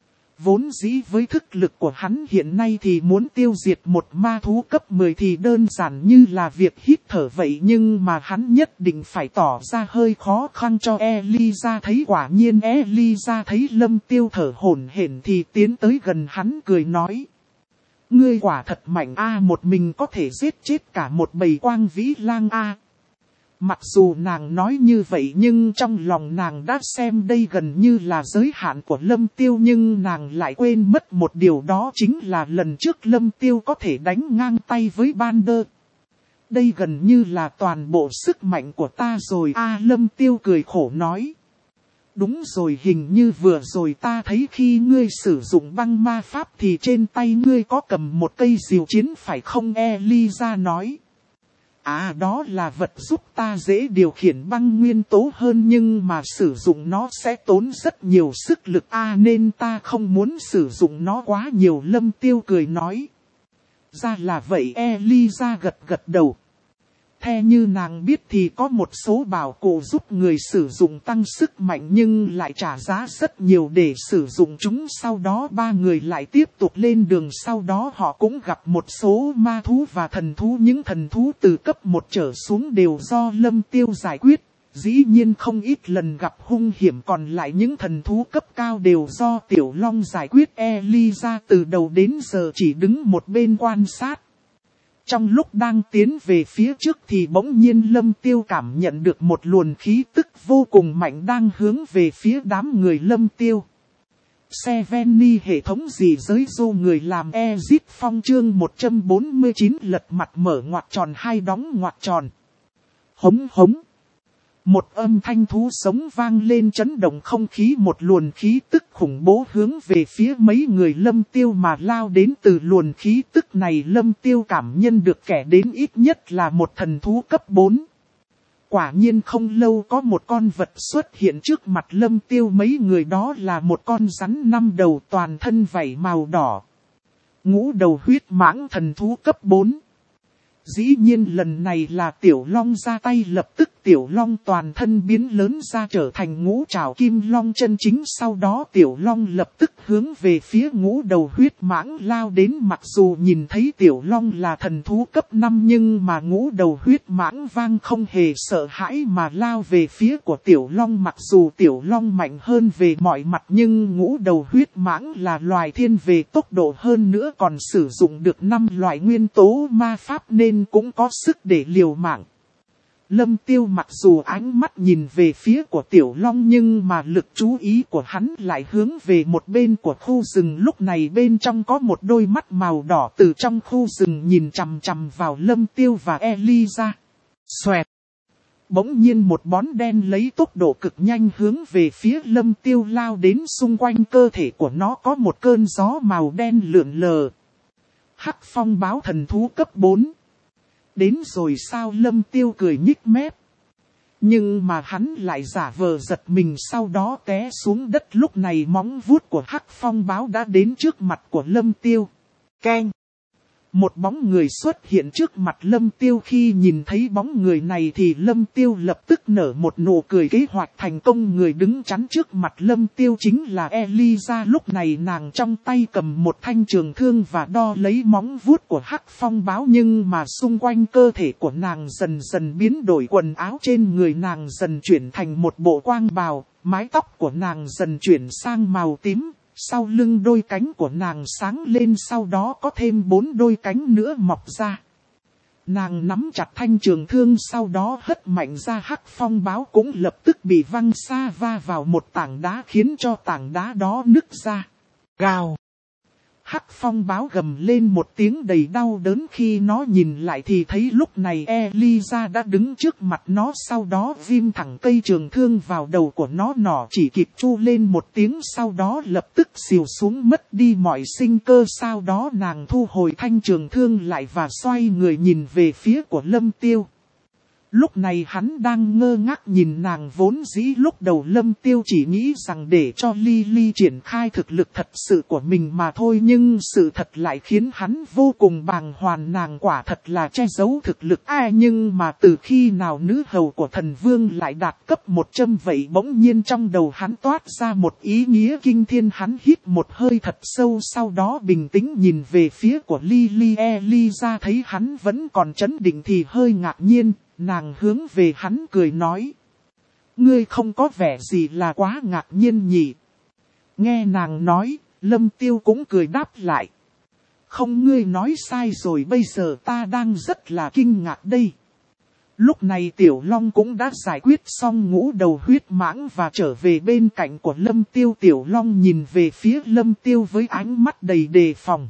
Vốn dĩ với thức lực của hắn hiện nay thì muốn tiêu diệt một ma thú cấp mười thì đơn giản như là việc hít thở vậy, nhưng mà hắn nhất định phải tỏ ra hơi khó khăn cho Eliza thấy. Quả nhiên Eliza thấy Lâm Tiêu thở hổn hển thì tiến tới gần hắn cười nói. Ngươi quả thật mạnh a, một mình có thể giết chết cả một bầy Quang Vĩ Lang a. Mặc dù nàng nói như vậy nhưng trong lòng nàng đã xem đây gần như là giới hạn của Lâm Tiêu, nhưng nàng lại quên mất một điều, đó chính là lần trước Lâm Tiêu có thể đánh ngang tay với Bander. Đây gần như là toàn bộ sức mạnh của ta rồi a. À, Lâm Tiêu cười khổ nói. Đúng rồi, hình như vừa rồi ta thấy khi ngươi sử dụng băng ma pháp thì trên tay ngươi có cầm một cây diều chiến phải không? Eliza nói. À, đó là vật giúp ta dễ điều khiển băng nguyên tố hơn, nhưng mà sử dụng nó sẽ tốn rất nhiều sức lực a nên ta không muốn sử dụng nó quá nhiều. Lâm Tiêu cười nói. Ra là vậy. Eliza gật gật đầu. Theo như nàng biết thì có một số bảo cụ giúp người sử dụng tăng sức mạnh nhưng lại trả giá rất nhiều để sử dụng chúng. Sau đó ba người lại tiếp tục lên đường, sau đó họ cũng gặp một số ma thú và thần thú. Những thần thú từ cấp một trở xuống đều do Lâm Tiêu giải quyết. Dĩ nhiên không ít lần gặp hung hiểm, còn lại những thần thú cấp cao đều do Tiểu Long giải quyết. Eliza từ đầu đến giờ chỉ đứng một bên quan sát. Trong lúc đang tiến về phía trước thì bỗng nhiên Lâm Tiêu cảm nhận được một luồng khí tức vô cùng mạnh đang hướng về phía đám người Lâm Tiêu. Seveni hệ thống gì giới dô người làm Exit Phong chương một trăm bốn mươi chín lật mặt mở ngoặc tròn hai đóng ngoặc tròn. Hống hống. Một âm thanh thú sống vang lên chấn động không khí, một luồng khí tức khủng bố hướng về phía mấy người Lâm Tiêu mà lao đến. Từ luồng khí tức này Lâm Tiêu cảm nhận được kẻ đến ít nhất là một thần thú cấp bốn. Quả nhiên không lâu có một con vật xuất hiện trước mặt Lâm Tiêu, mấy người đó là một con rắn năm đầu toàn thân vảy màu đỏ. Ngũ đầu huyết mãng thần thú cấp bốn. Dĩ nhiên lần này là Tiểu Long ra tay, lập tức Tiểu Long toàn thân biến lớn ra trở thành ngũ trảo kim long chân chính. Sau đó Tiểu Long lập tức hướng về phía ngũ đầu huyết mãng lao đến. Mặc dù nhìn thấy Tiểu Long là thần thú cấp năm nhưng mà ngũ đầu huyết mãng vang không hề sợ hãi mà lao về phía của Tiểu Long. Mặc dù Tiểu Long mạnh hơn về mọi mặt nhưng ngũ đầu huyết mãng là loài thiên về tốc độ, hơn nữa còn sử dụng được năm loại nguyên tố ma pháp nên cũng có sức để liều mạng. Lâm Tiêu mặc dù ánh mắt nhìn về phía của Tiểu Long nhưng mà lực chú ý của hắn lại hướng về một bên của khu rừng. Lúc này bên trong có một đôi mắt màu đỏ từ trong khu rừng nhìn chằm chằm vào Lâm Tiêu và Eliza. Xoẹt! Bỗng nhiên một bón đen lấy tốc độ cực nhanh hướng về phía Lâm Tiêu lao đến, xung quanh cơ thể của nó có một cơn gió màu đen lượn lờ. Hắc phong báo thần thú cấp bốn. Đến rồi sao? Lâm Tiêu cười nhích mép. Nhưng mà hắn lại giả vờ giật mình, sau đó té xuống đất. Lúc này móng vuốt của Hắc phong báo đã đến trước mặt của Lâm Tiêu. Keng! Một bóng người xuất hiện trước mặt Lâm Tiêu. Khi nhìn thấy bóng người này thì Lâm Tiêu lập tức nở một nụ cười. Kế hoạch thành công. Người đứng chắn trước mặt Lâm Tiêu chính là Eliza. Lúc này nàng trong tay cầm một thanh trường thương và đo lấy móng vuốt của Hắc phong báo. Nhưng mà xung quanh cơ thể của nàng dần dần biến đổi, quần áo trên người nàng dần chuyển thành một bộ quang bào, mái tóc của nàng dần chuyển sang màu tím. Sau lưng đôi cánh của nàng sáng lên, sau đó có thêm bốn đôi cánh nữa mọc ra. Nàng nắm chặt thanh trường thương, sau đó hất mạnh ra. Hắc phong báo cũng lập tức bị văng xa va vào một tảng đá khiến cho tảng đá đó nứt ra. Gào! Hắc phong báo gầm lên một tiếng đầy đau đớn. Khi nó nhìn lại thì thấy lúc này Eliza đã đứng trước mặt nó. Sau đó ghim thẳng cây trường thương vào đầu của nó, nỏ chỉ kịp chu lên một tiếng, sau đó lập tức xìu xuống mất đi mọi sinh cơ. Sau đó nàng thu hồi thanh trường thương lại và xoay người nhìn về phía của Lâm Tiêu. Lúc này hắn đang ngơ ngác nhìn nàng. Vốn dĩ lúc đầu Lâm Tiêu chỉ nghĩ rằng để cho Lily triển khai thực lực thật sự của mình mà thôi, nhưng sự thật lại khiến hắn vô cùng bàng hoàng. Nàng quả thật là che giấu thực lực ai, nhưng mà từ khi nào nữ hầu của thần vương lại đạt cấp một trăm vậy? Bỗng nhiên trong đầu hắn toát ra một ý nghĩa kinh thiên. Hắn hít một hơi thật sâu, sau đó bình tĩnh nhìn về phía của Lily. Eliza thấy hắn vẫn còn trấn định thì hơi ngạc nhiên. Nàng hướng về hắn cười nói. Ngươi không có vẻ gì là quá ngạc nhiên nhỉ? Nghe nàng nói, Lâm Tiêu cũng cười đáp lại. Không, ngươi nói sai rồi, bây giờ ta đang rất là kinh ngạc đây. Lúc này Tiểu Long cũng đã giải quyết xong ngũ đầu huyết mãng và trở về bên cạnh của Lâm Tiêu. Tiểu Long nhìn về phía Lâm Tiêu với ánh mắt đầy đề phòng.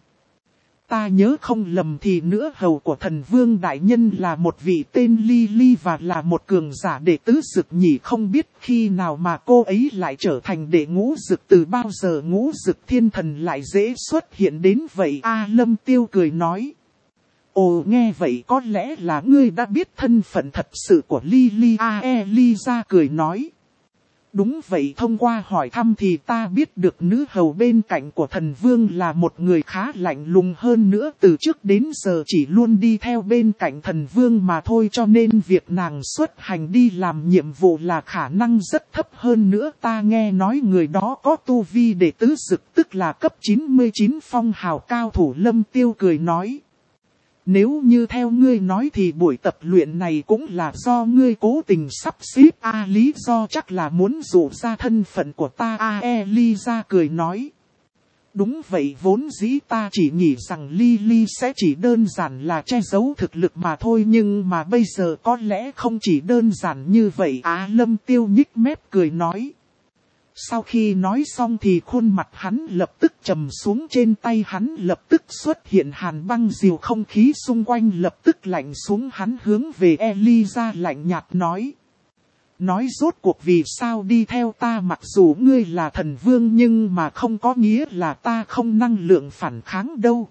Ta nhớ không lầm thì nữ hầu của thần vương đại nhân là một vị tên Lily và là một cường giả đệ tứ dực nhỉ? Không biết khi nào mà cô ấy lại trở thành đệ ngũ dực, từ bao giờ ngũ dực thiên thần lại dễ xuất hiện đến vậy? A Lâm Tiêu cười nói. Ồ, nghe vậy có lẽ là ngươi đã biết thân phận thật sự của Lily. A Eliza cười nói. Đúng vậy, thông qua hỏi thăm thì ta biết được nữ hầu bên cạnh của thần vương là một người khá lạnh lùng, hơn nữa từ trước đến giờ chỉ luôn đi theo bên cạnh thần vương mà thôi, cho nên việc nàng xuất hành đi làm nhiệm vụ là khả năng rất thấp. Hơn nữa ta nghe nói người đó có tu vi đệ tứ dực, tức là cấp chín mươi chín phong hào cao thủ. Lâm Tiêu cười nói. Nếu như theo ngươi nói thì buổi tập luyện này cũng là do ngươi cố tình sắp xếp. A lý do chắc là muốn dụ ra thân phận của ta. A Eliza cười nói. Đúng vậy, vốn dĩ ta chỉ nghĩ rằng Lily sẽ chỉ đơn giản là che giấu thực lực mà thôi, nhưng mà bây giờ có lẽ không chỉ đơn giản như vậy. Á Lâm Tiêu nhích mép cười nói. Sau khi nói xong thì khuôn mặt hắn lập tức trầm xuống, trên tay hắn lập tức xuất hiện hàn băng diều, không khí xung quanh lập tức lạnh xuống. Hắn hướng về Eliza lạnh nhạt nói. Nói rốt cuộc vì sao đi theo ta, mặc dù ngươi là thần vương nhưng mà không có nghĩa là ta không năng lượng phản kháng đâu.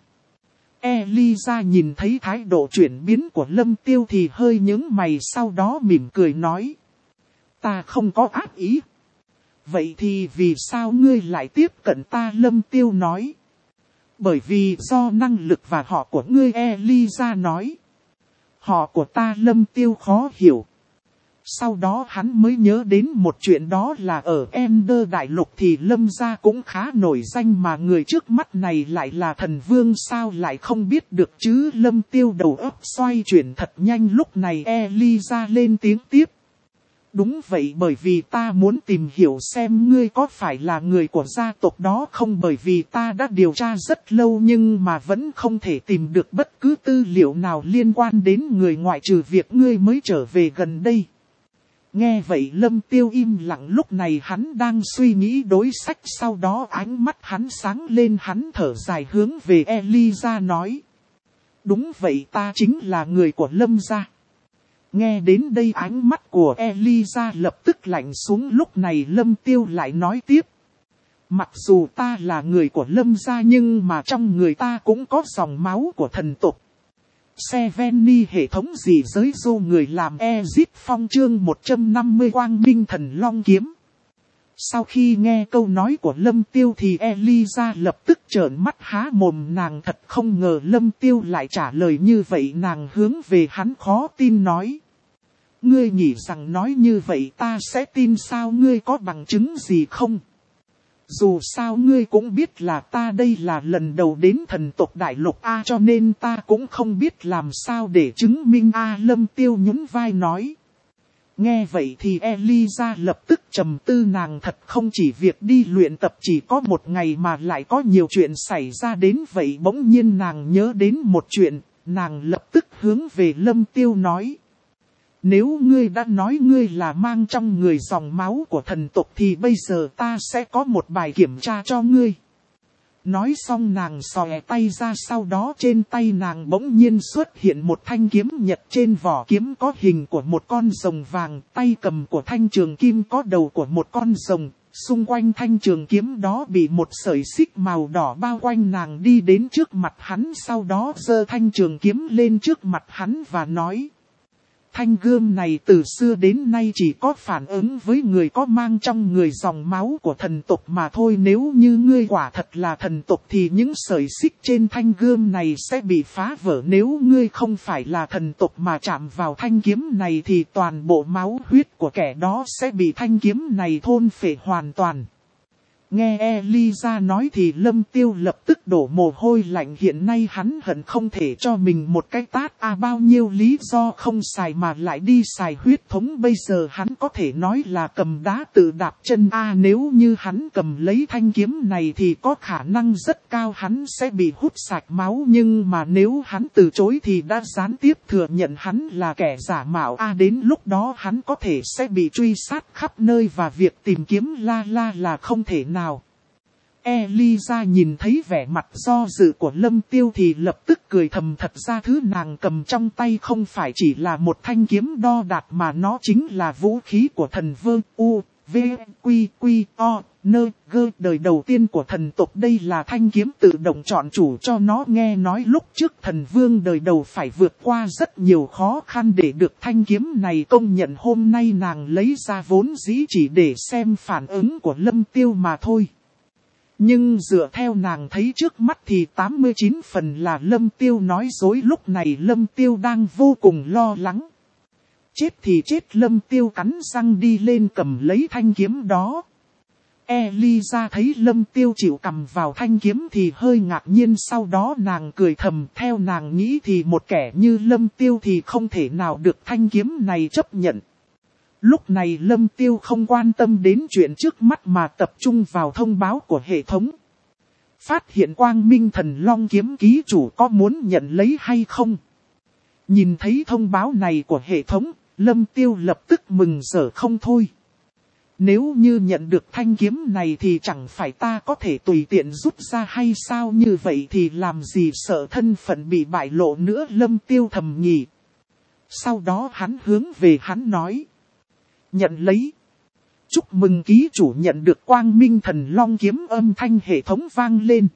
Eliza nhìn thấy thái độ chuyển biến của Lâm Tiêu thì hơi nhướng mày, sau đó mỉm cười nói. Ta không có ác ý. Vậy thì vì sao ngươi lại tiếp cận ta? Lâm Tiêu nói. Bởi vì do năng lực và họ của ngươi. Eliza nói. Họ của ta? Lâm Tiêu khó hiểu. Sau đó hắn mới nhớ đến một chuyện, đó là ở Ender Đại Lục thì Lâm gia cũng khá nổi danh, mà người trước mắt này lại là thần vương, sao lại không biết được chứ? Lâm Tiêu đầu óc xoay chuyển thật nhanh, lúc này Eliza lên tiếng tiếp. Đúng vậy, bởi vì ta muốn tìm hiểu xem ngươi có phải là người của gia tộc đó không, bởi vì ta đã điều tra rất lâu nhưng mà vẫn không thể tìm được bất cứ tư liệu nào liên quan đến người, ngoại trừ việc ngươi mới trở về gần đây. Nghe vậy Lâm Tiêu im lặng, lúc này hắn đang suy nghĩ đối sách, sau đó ánh mắt hắn sáng lên, hắn thở dài hướng về Eliza nói. Đúng vậy, ta chính là người của Lâm gia. Nghe đến đây ánh mắt của Eliza lập tức lạnh xuống, lúc này Lâm Tiêu lại nói tiếp. Mặc dù ta là người của Lâm gia nhưng mà trong người ta cũng có dòng máu của thần tộc. Seveni hệ thống gì giới du người làm Ezit Phong chương một trăm năm mươi Quang Minh Thần Long Kiếm. Sau khi nghe câu nói của Lâm Tiêu thì Eliza lập tức trợn mắt há mồm, nàng thật không ngờ Lâm Tiêu lại trả lời như vậy. Nàng hướng về hắn khó tin nói. Ngươi nghĩ rằng nói như vậy ta sẽ tin sao? Ngươi có bằng chứng gì không? Dù sao ngươi cũng biết là ta đây là lần đầu đến thần tộc Đại Lục A, cho nên ta cũng không biết làm sao để chứng minh A. Lâm Tiêu nhún vai nói. Nghe vậy thì Eliza lập tức trầm tư, nàng thật không chỉ việc đi luyện tập chỉ có một ngày mà lại có nhiều chuyện xảy ra đến vậy. Bỗng nhiên nàng nhớ đến một chuyện, nàng lập tức hướng về Lâm Tiêu nói. Nếu ngươi đã nói ngươi là mang trong người dòng máu của thần tộc thì bây giờ ta sẽ có một bài kiểm tra cho ngươi. Nói xong nàng xòe tay ra, sau đó trên tay nàng bỗng nhiên xuất hiện một thanh kiếm nhật, trên vỏ kiếm có hình của một con rồng vàng, tay cầm của thanh trường kim có đầu của một con rồng. Xung quanh thanh trường kiếm đó bị một sợi xích màu đỏ bao quanh. Nàng đi đến trước mặt hắn, sau đó giơ thanh trường kiếm lên trước mặt hắn và nói. Thanh gươm này từ xưa đến nay chỉ có phản ứng với người có mang trong người dòng máu của thần tộc mà thôi. Nếu như ngươi quả thật là thần tộc thì những sợi xích trên thanh gươm này sẽ bị phá vỡ. Nếu ngươi không phải là thần tộc mà chạm vào thanh kiếm này thì toàn bộ máu huyết của kẻ đó sẽ bị thanh kiếm này thôn phệ hoàn toàn. Nghe Eliza nói thì Lâm Tiêu lập tức đổ mồ hôi lạnh, hiện nay hắn hận không thể cho mình một cái tát. À, bao nhiêu lý do không xài mà lại đi xài huyết thống, bây giờ hắn có thể nói là cầm đá tự đạp chân. À, nếu như hắn cầm lấy thanh kiếm này thì có khả năng rất cao hắn sẽ bị hút sạch máu, nhưng mà nếu hắn từ chối thì đã gián tiếp thừa nhận hắn là kẻ giả mạo. À, đến lúc đó hắn có thể sẽ bị truy sát khắp nơi và việc tìm kiếm La La là không thể nào. Eliza nhìn thấy vẻ mặt do dự của Lâm Tiêu thì lập tức cười thầm, thật ra thứ nàng cầm trong tay không phải chỉ là một thanh kiếm đo đạc mà nó chính là vũ khí của thần vương. U, V, Quy, Quy, O, Nơ gơ đời đầu tiên của thần tộc, đây là thanh kiếm tự động chọn chủ cho nó. Nghe nói lúc trước thần vương đời đầu phải vượt qua rất nhiều khó khăn để được thanh kiếm này công nhận. Hôm nay nàng lấy ra vốn dĩ chỉ để xem phản ứng của Lâm Tiêu mà thôi. Nhưng dựa theo nàng thấy trước mắt thì tám mươi chín phần là Lâm Tiêu nói dối. Lúc này Lâm Tiêu đang vô cùng lo lắng. Chết thì chết, Lâm Tiêu cắn răng đi lên cầm lấy thanh kiếm đó. Eliza thấy Lâm Tiêu chịu cầm vào thanh kiếm thì hơi ngạc nhiên, sau đó nàng cười thầm. Theo nàng nghĩ thì một kẻ như Lâm Tiêu thì không thể nào được thanh kiếm này chấp nhận. Lúc này Lâm Tiêu không quan tâm đến chuyện trước mắt mà tập trung vào thông báo của hệ thống. Phát hiện Quang Minh Thần Long kiếm ký chủ có muốn nhận lấy hay không? Nhìn thấy thông báo này của hệ thống, Lâm Tiêu lập tức mừng rỡ không thôi. Nếu như nhận được thanh kiếm này thì chẳng phải ta có thể tùy tiện rút ra hay sao? Như vậy thì làm gì sợ thân phận bị bại lộ nữa, Lâm Tiêu thầm nghĩ. Sau đó hắn hướng về hắn nói. Nhận lấy. Chúc mừng ký chủ nhận được Quang Minh Thần Long kiếm, âm thanh hệ thống vang lên.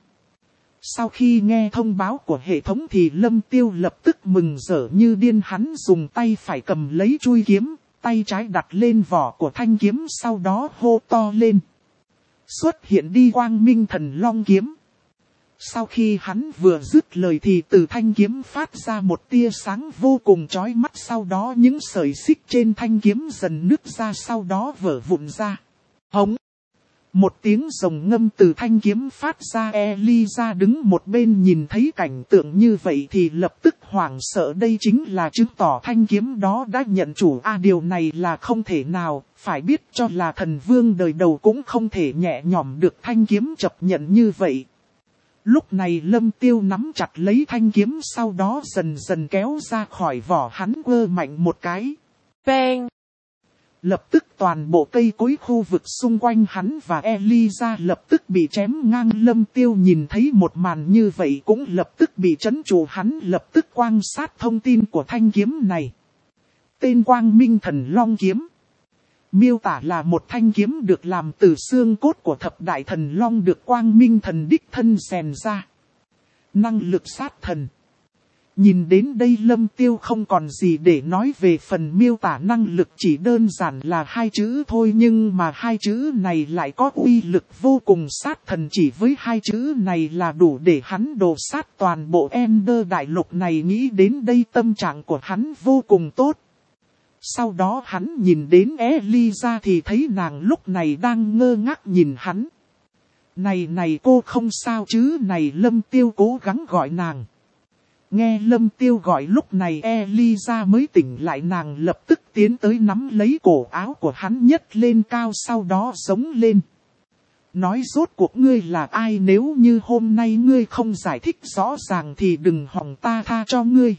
Sau khi nghe thông báo của hệ thống thì Lâm Tiêu lập tức mừng rỡ như điên, hắn dùng tay phải cầm lấy chuôi kiếm, tay trái đặt lên vỏ của thanh kiếm, sau đó hô to lên. Xuất hiện đi Quang Minh Thần Long kiếm. Sau khi hắn vừa dứt lời thì từ thanh kiếm phát ra một tia sáng vô cùng chói mắt, sau đó những sợi xích trên thanh kiếm dần nứt ra, sau đó vỡ vụn ra. Hống! Một tiếng rồng ngâm từ thanh kiếm phát ra. Eliza đứng một bên nhìn thấy cảnh tượng như vậy thì lập tức hoảng sợ. Đây chính là chứng tỏ thanh kiếm đó đã nhận chủ. À, điều này là không thể nào, phải biết cho là thần vương đời đầu cũng không thể nhẹ nhõm được thanh kiếm chấp nhận như vậy. Lúc này Lâm Tiêu nắm chặt lấy thanh kiếm, sau đó dần dần kéo ra khỏi vỏ, hắn quơ mạnh một cái. Bang! Lập tức toàn bộ cây cối khu vực xung quanh hắn và Eliza lập tức bị chém ngang. Lâm Tiêu nhìn thấy một màn như vậy cũng lập tức bị trấn trụ, hắn lập tức quan sát thông tin của thanh kiếm này. Tên Quang Minh Thần Long kiếm. Miêu tả là một thanh kiếm được làm từ xương cốt của thập đại thần long, được Quang Minh Thần đích thân rèn ra. Năng lực sát thần. Nhìn đến đây Lâm Tiêu không còn gì để nói về phần miêu tả năng lực, chỉ đơn giản là hai chữ thôi, nhưng mà hai chữ này lại có uy lực vô cùng. Sát thần, chỉ với hai chữ này là đủ để hắn đổ sát toàn bộ Ender đại lục này. Nghĩ đến đây tâm trạng của hắn vô cùng tốt. Sau đó hắn nhìn đến Eliza thì thấy nàng lúc này đang ngơ ngác nhìn hắn. Này này cô không sao chứ? Này, Lâm Tiêu cố gắng gọi nàng. Nghe Lâm Tiêu gọi lúc này Eliza mới tỉnh lại, nàng lập tức tiến tới nắm lấy cổ áo của hắn nhấc lên cao, sau đó giống lên. Nói rốt cuộc ngươi là ai? Nếu như hôm nay ngươi không giải thích rõ ràng thì đừng hòng ta tha cho ngươi.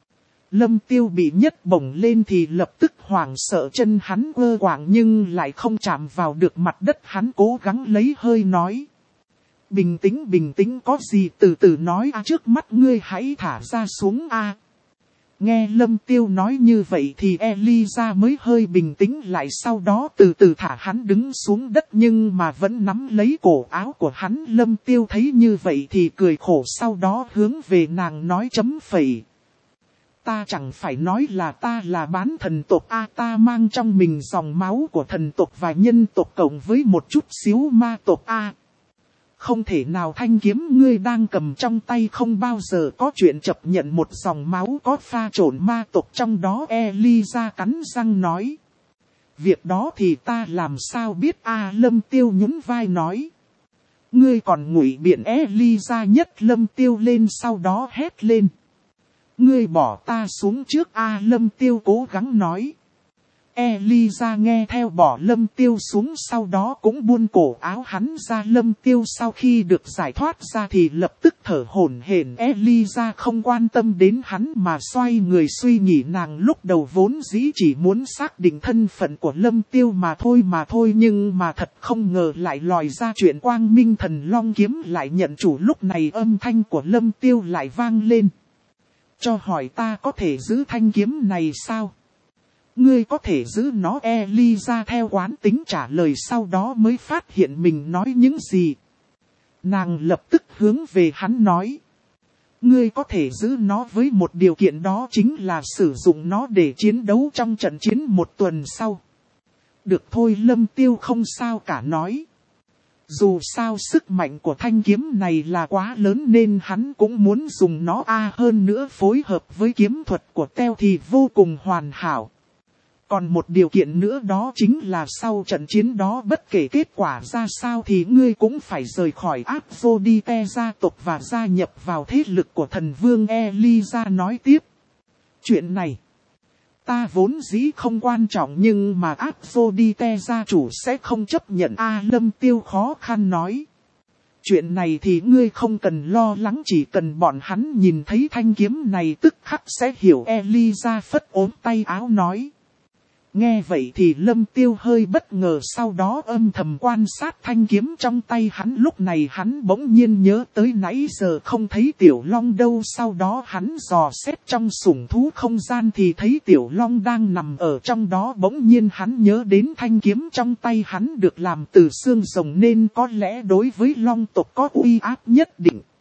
Lâm Tiêu bị nhấc bổng lên thì lập tức hoảng sợ, chân hắn quơ quạng nhưng lại không chạm vào được mặt đất. Hắn cố gắng lấy hơi nói. Bình tĩnh bình tĩnh, có gì từ từ nói. À, trước mắt ngươi hãy thả ra xuống a. À. Nghe Lâm Tiêu nói như vậy thì Eliza mới hơi bình tĩnh lại, sau đó từ từ thả hắn đứng xuống đất nhưng mà vẫn nắm lấy cổ áo của hắn. Lâm Tiêu thấy như vậy thì cười khổ, sau đó hướng về nàng nói chấm phẩy. Ta chẳng phải nói là ta là bán thần tộc a, à, ta mang trong mình dòng máu của thần tộc và nhân tộc cộng với một chút xíu ma tộc a. À. Không thể nào, thanh kiếm ngươi đang cầm trong tay không bao giờ có chuyện chấp nhận một dòng máu có pha trộn ma tộc trong đó. Eliza cắn răng nói. Việc đó thì ta làm sao biết a, à, Lâm Tiêu nhún vai nói. Ngươi còn ngụy biện. Eliza nhấc Lâm Tiêu lên sau đó hét lên. Ngươi bỏ ta xuống trước a, à, Lâm Tiêu cố gắng nói. Eliza nghe theo bỏ Lâm Tiêu xuống, sau đó cũng buông cổ áo hắn ra. Lâm Tiêu sau khi được giải thoát ra thì lập tức thở hổn hển. Eliza không quan tâm đến hắn mà xoay người suy nghĩ. Nàng lúc đầu vốn dĩ chỉ muốn xác định thân phận của Lâm Tiêu mà thôi mà thôi, nhưng mà thật không ngờ lại lòi ra chuyện Quang Minh Thần Long kiếm lại nhận chủ. Lúc này âm thanh của Lâm Tiêu lại vang lên. Cho hỏi ta có thể giữ thanh kiếm này sao? Ngươi có thể giữ nó. Eliza theo quán tính trả lời, sau đó mới phát hiện mình nói những gì. Nàng lập tức hướng về hắn nói. Ngươi có thể giữ nó với một điều kiện, đó chính là sử dụng nó để chiến đấu trong trận chiến một tuần sau. Được thôi, Lâm Tiêu không sao cả nói. Dù sao sức mạnh của thanh kiếm này là quá lớn nên hắn cũng muốn dùng nó a à, hơn nữa phối hợp với kiếm thuật của Teo thì vô cùng hoàn hảo. Còn một điều kiện nữa, đó chính là sau trận chiến đó bất kể kết quả ra sao thì ngươi cũng phải rời khỏi Aphrodite gia tộc và gia nhập vào thế lực của thần vương. Eliza nói tiếp. Chuyện này, ta vốn dĩ không quan trọng nhưng mà Aphrodite gia chủ sẽ không chấp nhận a à, Lâm Tiêu khó khăn nói. Chuyện này thì ngươi không cần lo lắng, chỉ cần bọn hắn nhìn thấy thanh kiếm này tức khắc sẽ hiểu. Eliza phất ốm tay áo nói. Nghe vậy thì Lâm Tiêu hơi bất ngờ, sau đó âm thầm quan sát thanh kiếm trong tay hắn. Lúc này hắn bỗng nhiên nhớ tới nãy giờ không thấy Tiểu Long đâu, sau đó hắn dò xét trong sủng thú không gian thì thấy Tiểu Long đang nằm ở trong đó. Bỗng nhiên hắn nhớ đến thanh kiếm trong tay hắn được làm từ xương rồng nên có lẽ đối với Long tộc có uy áp nhất định.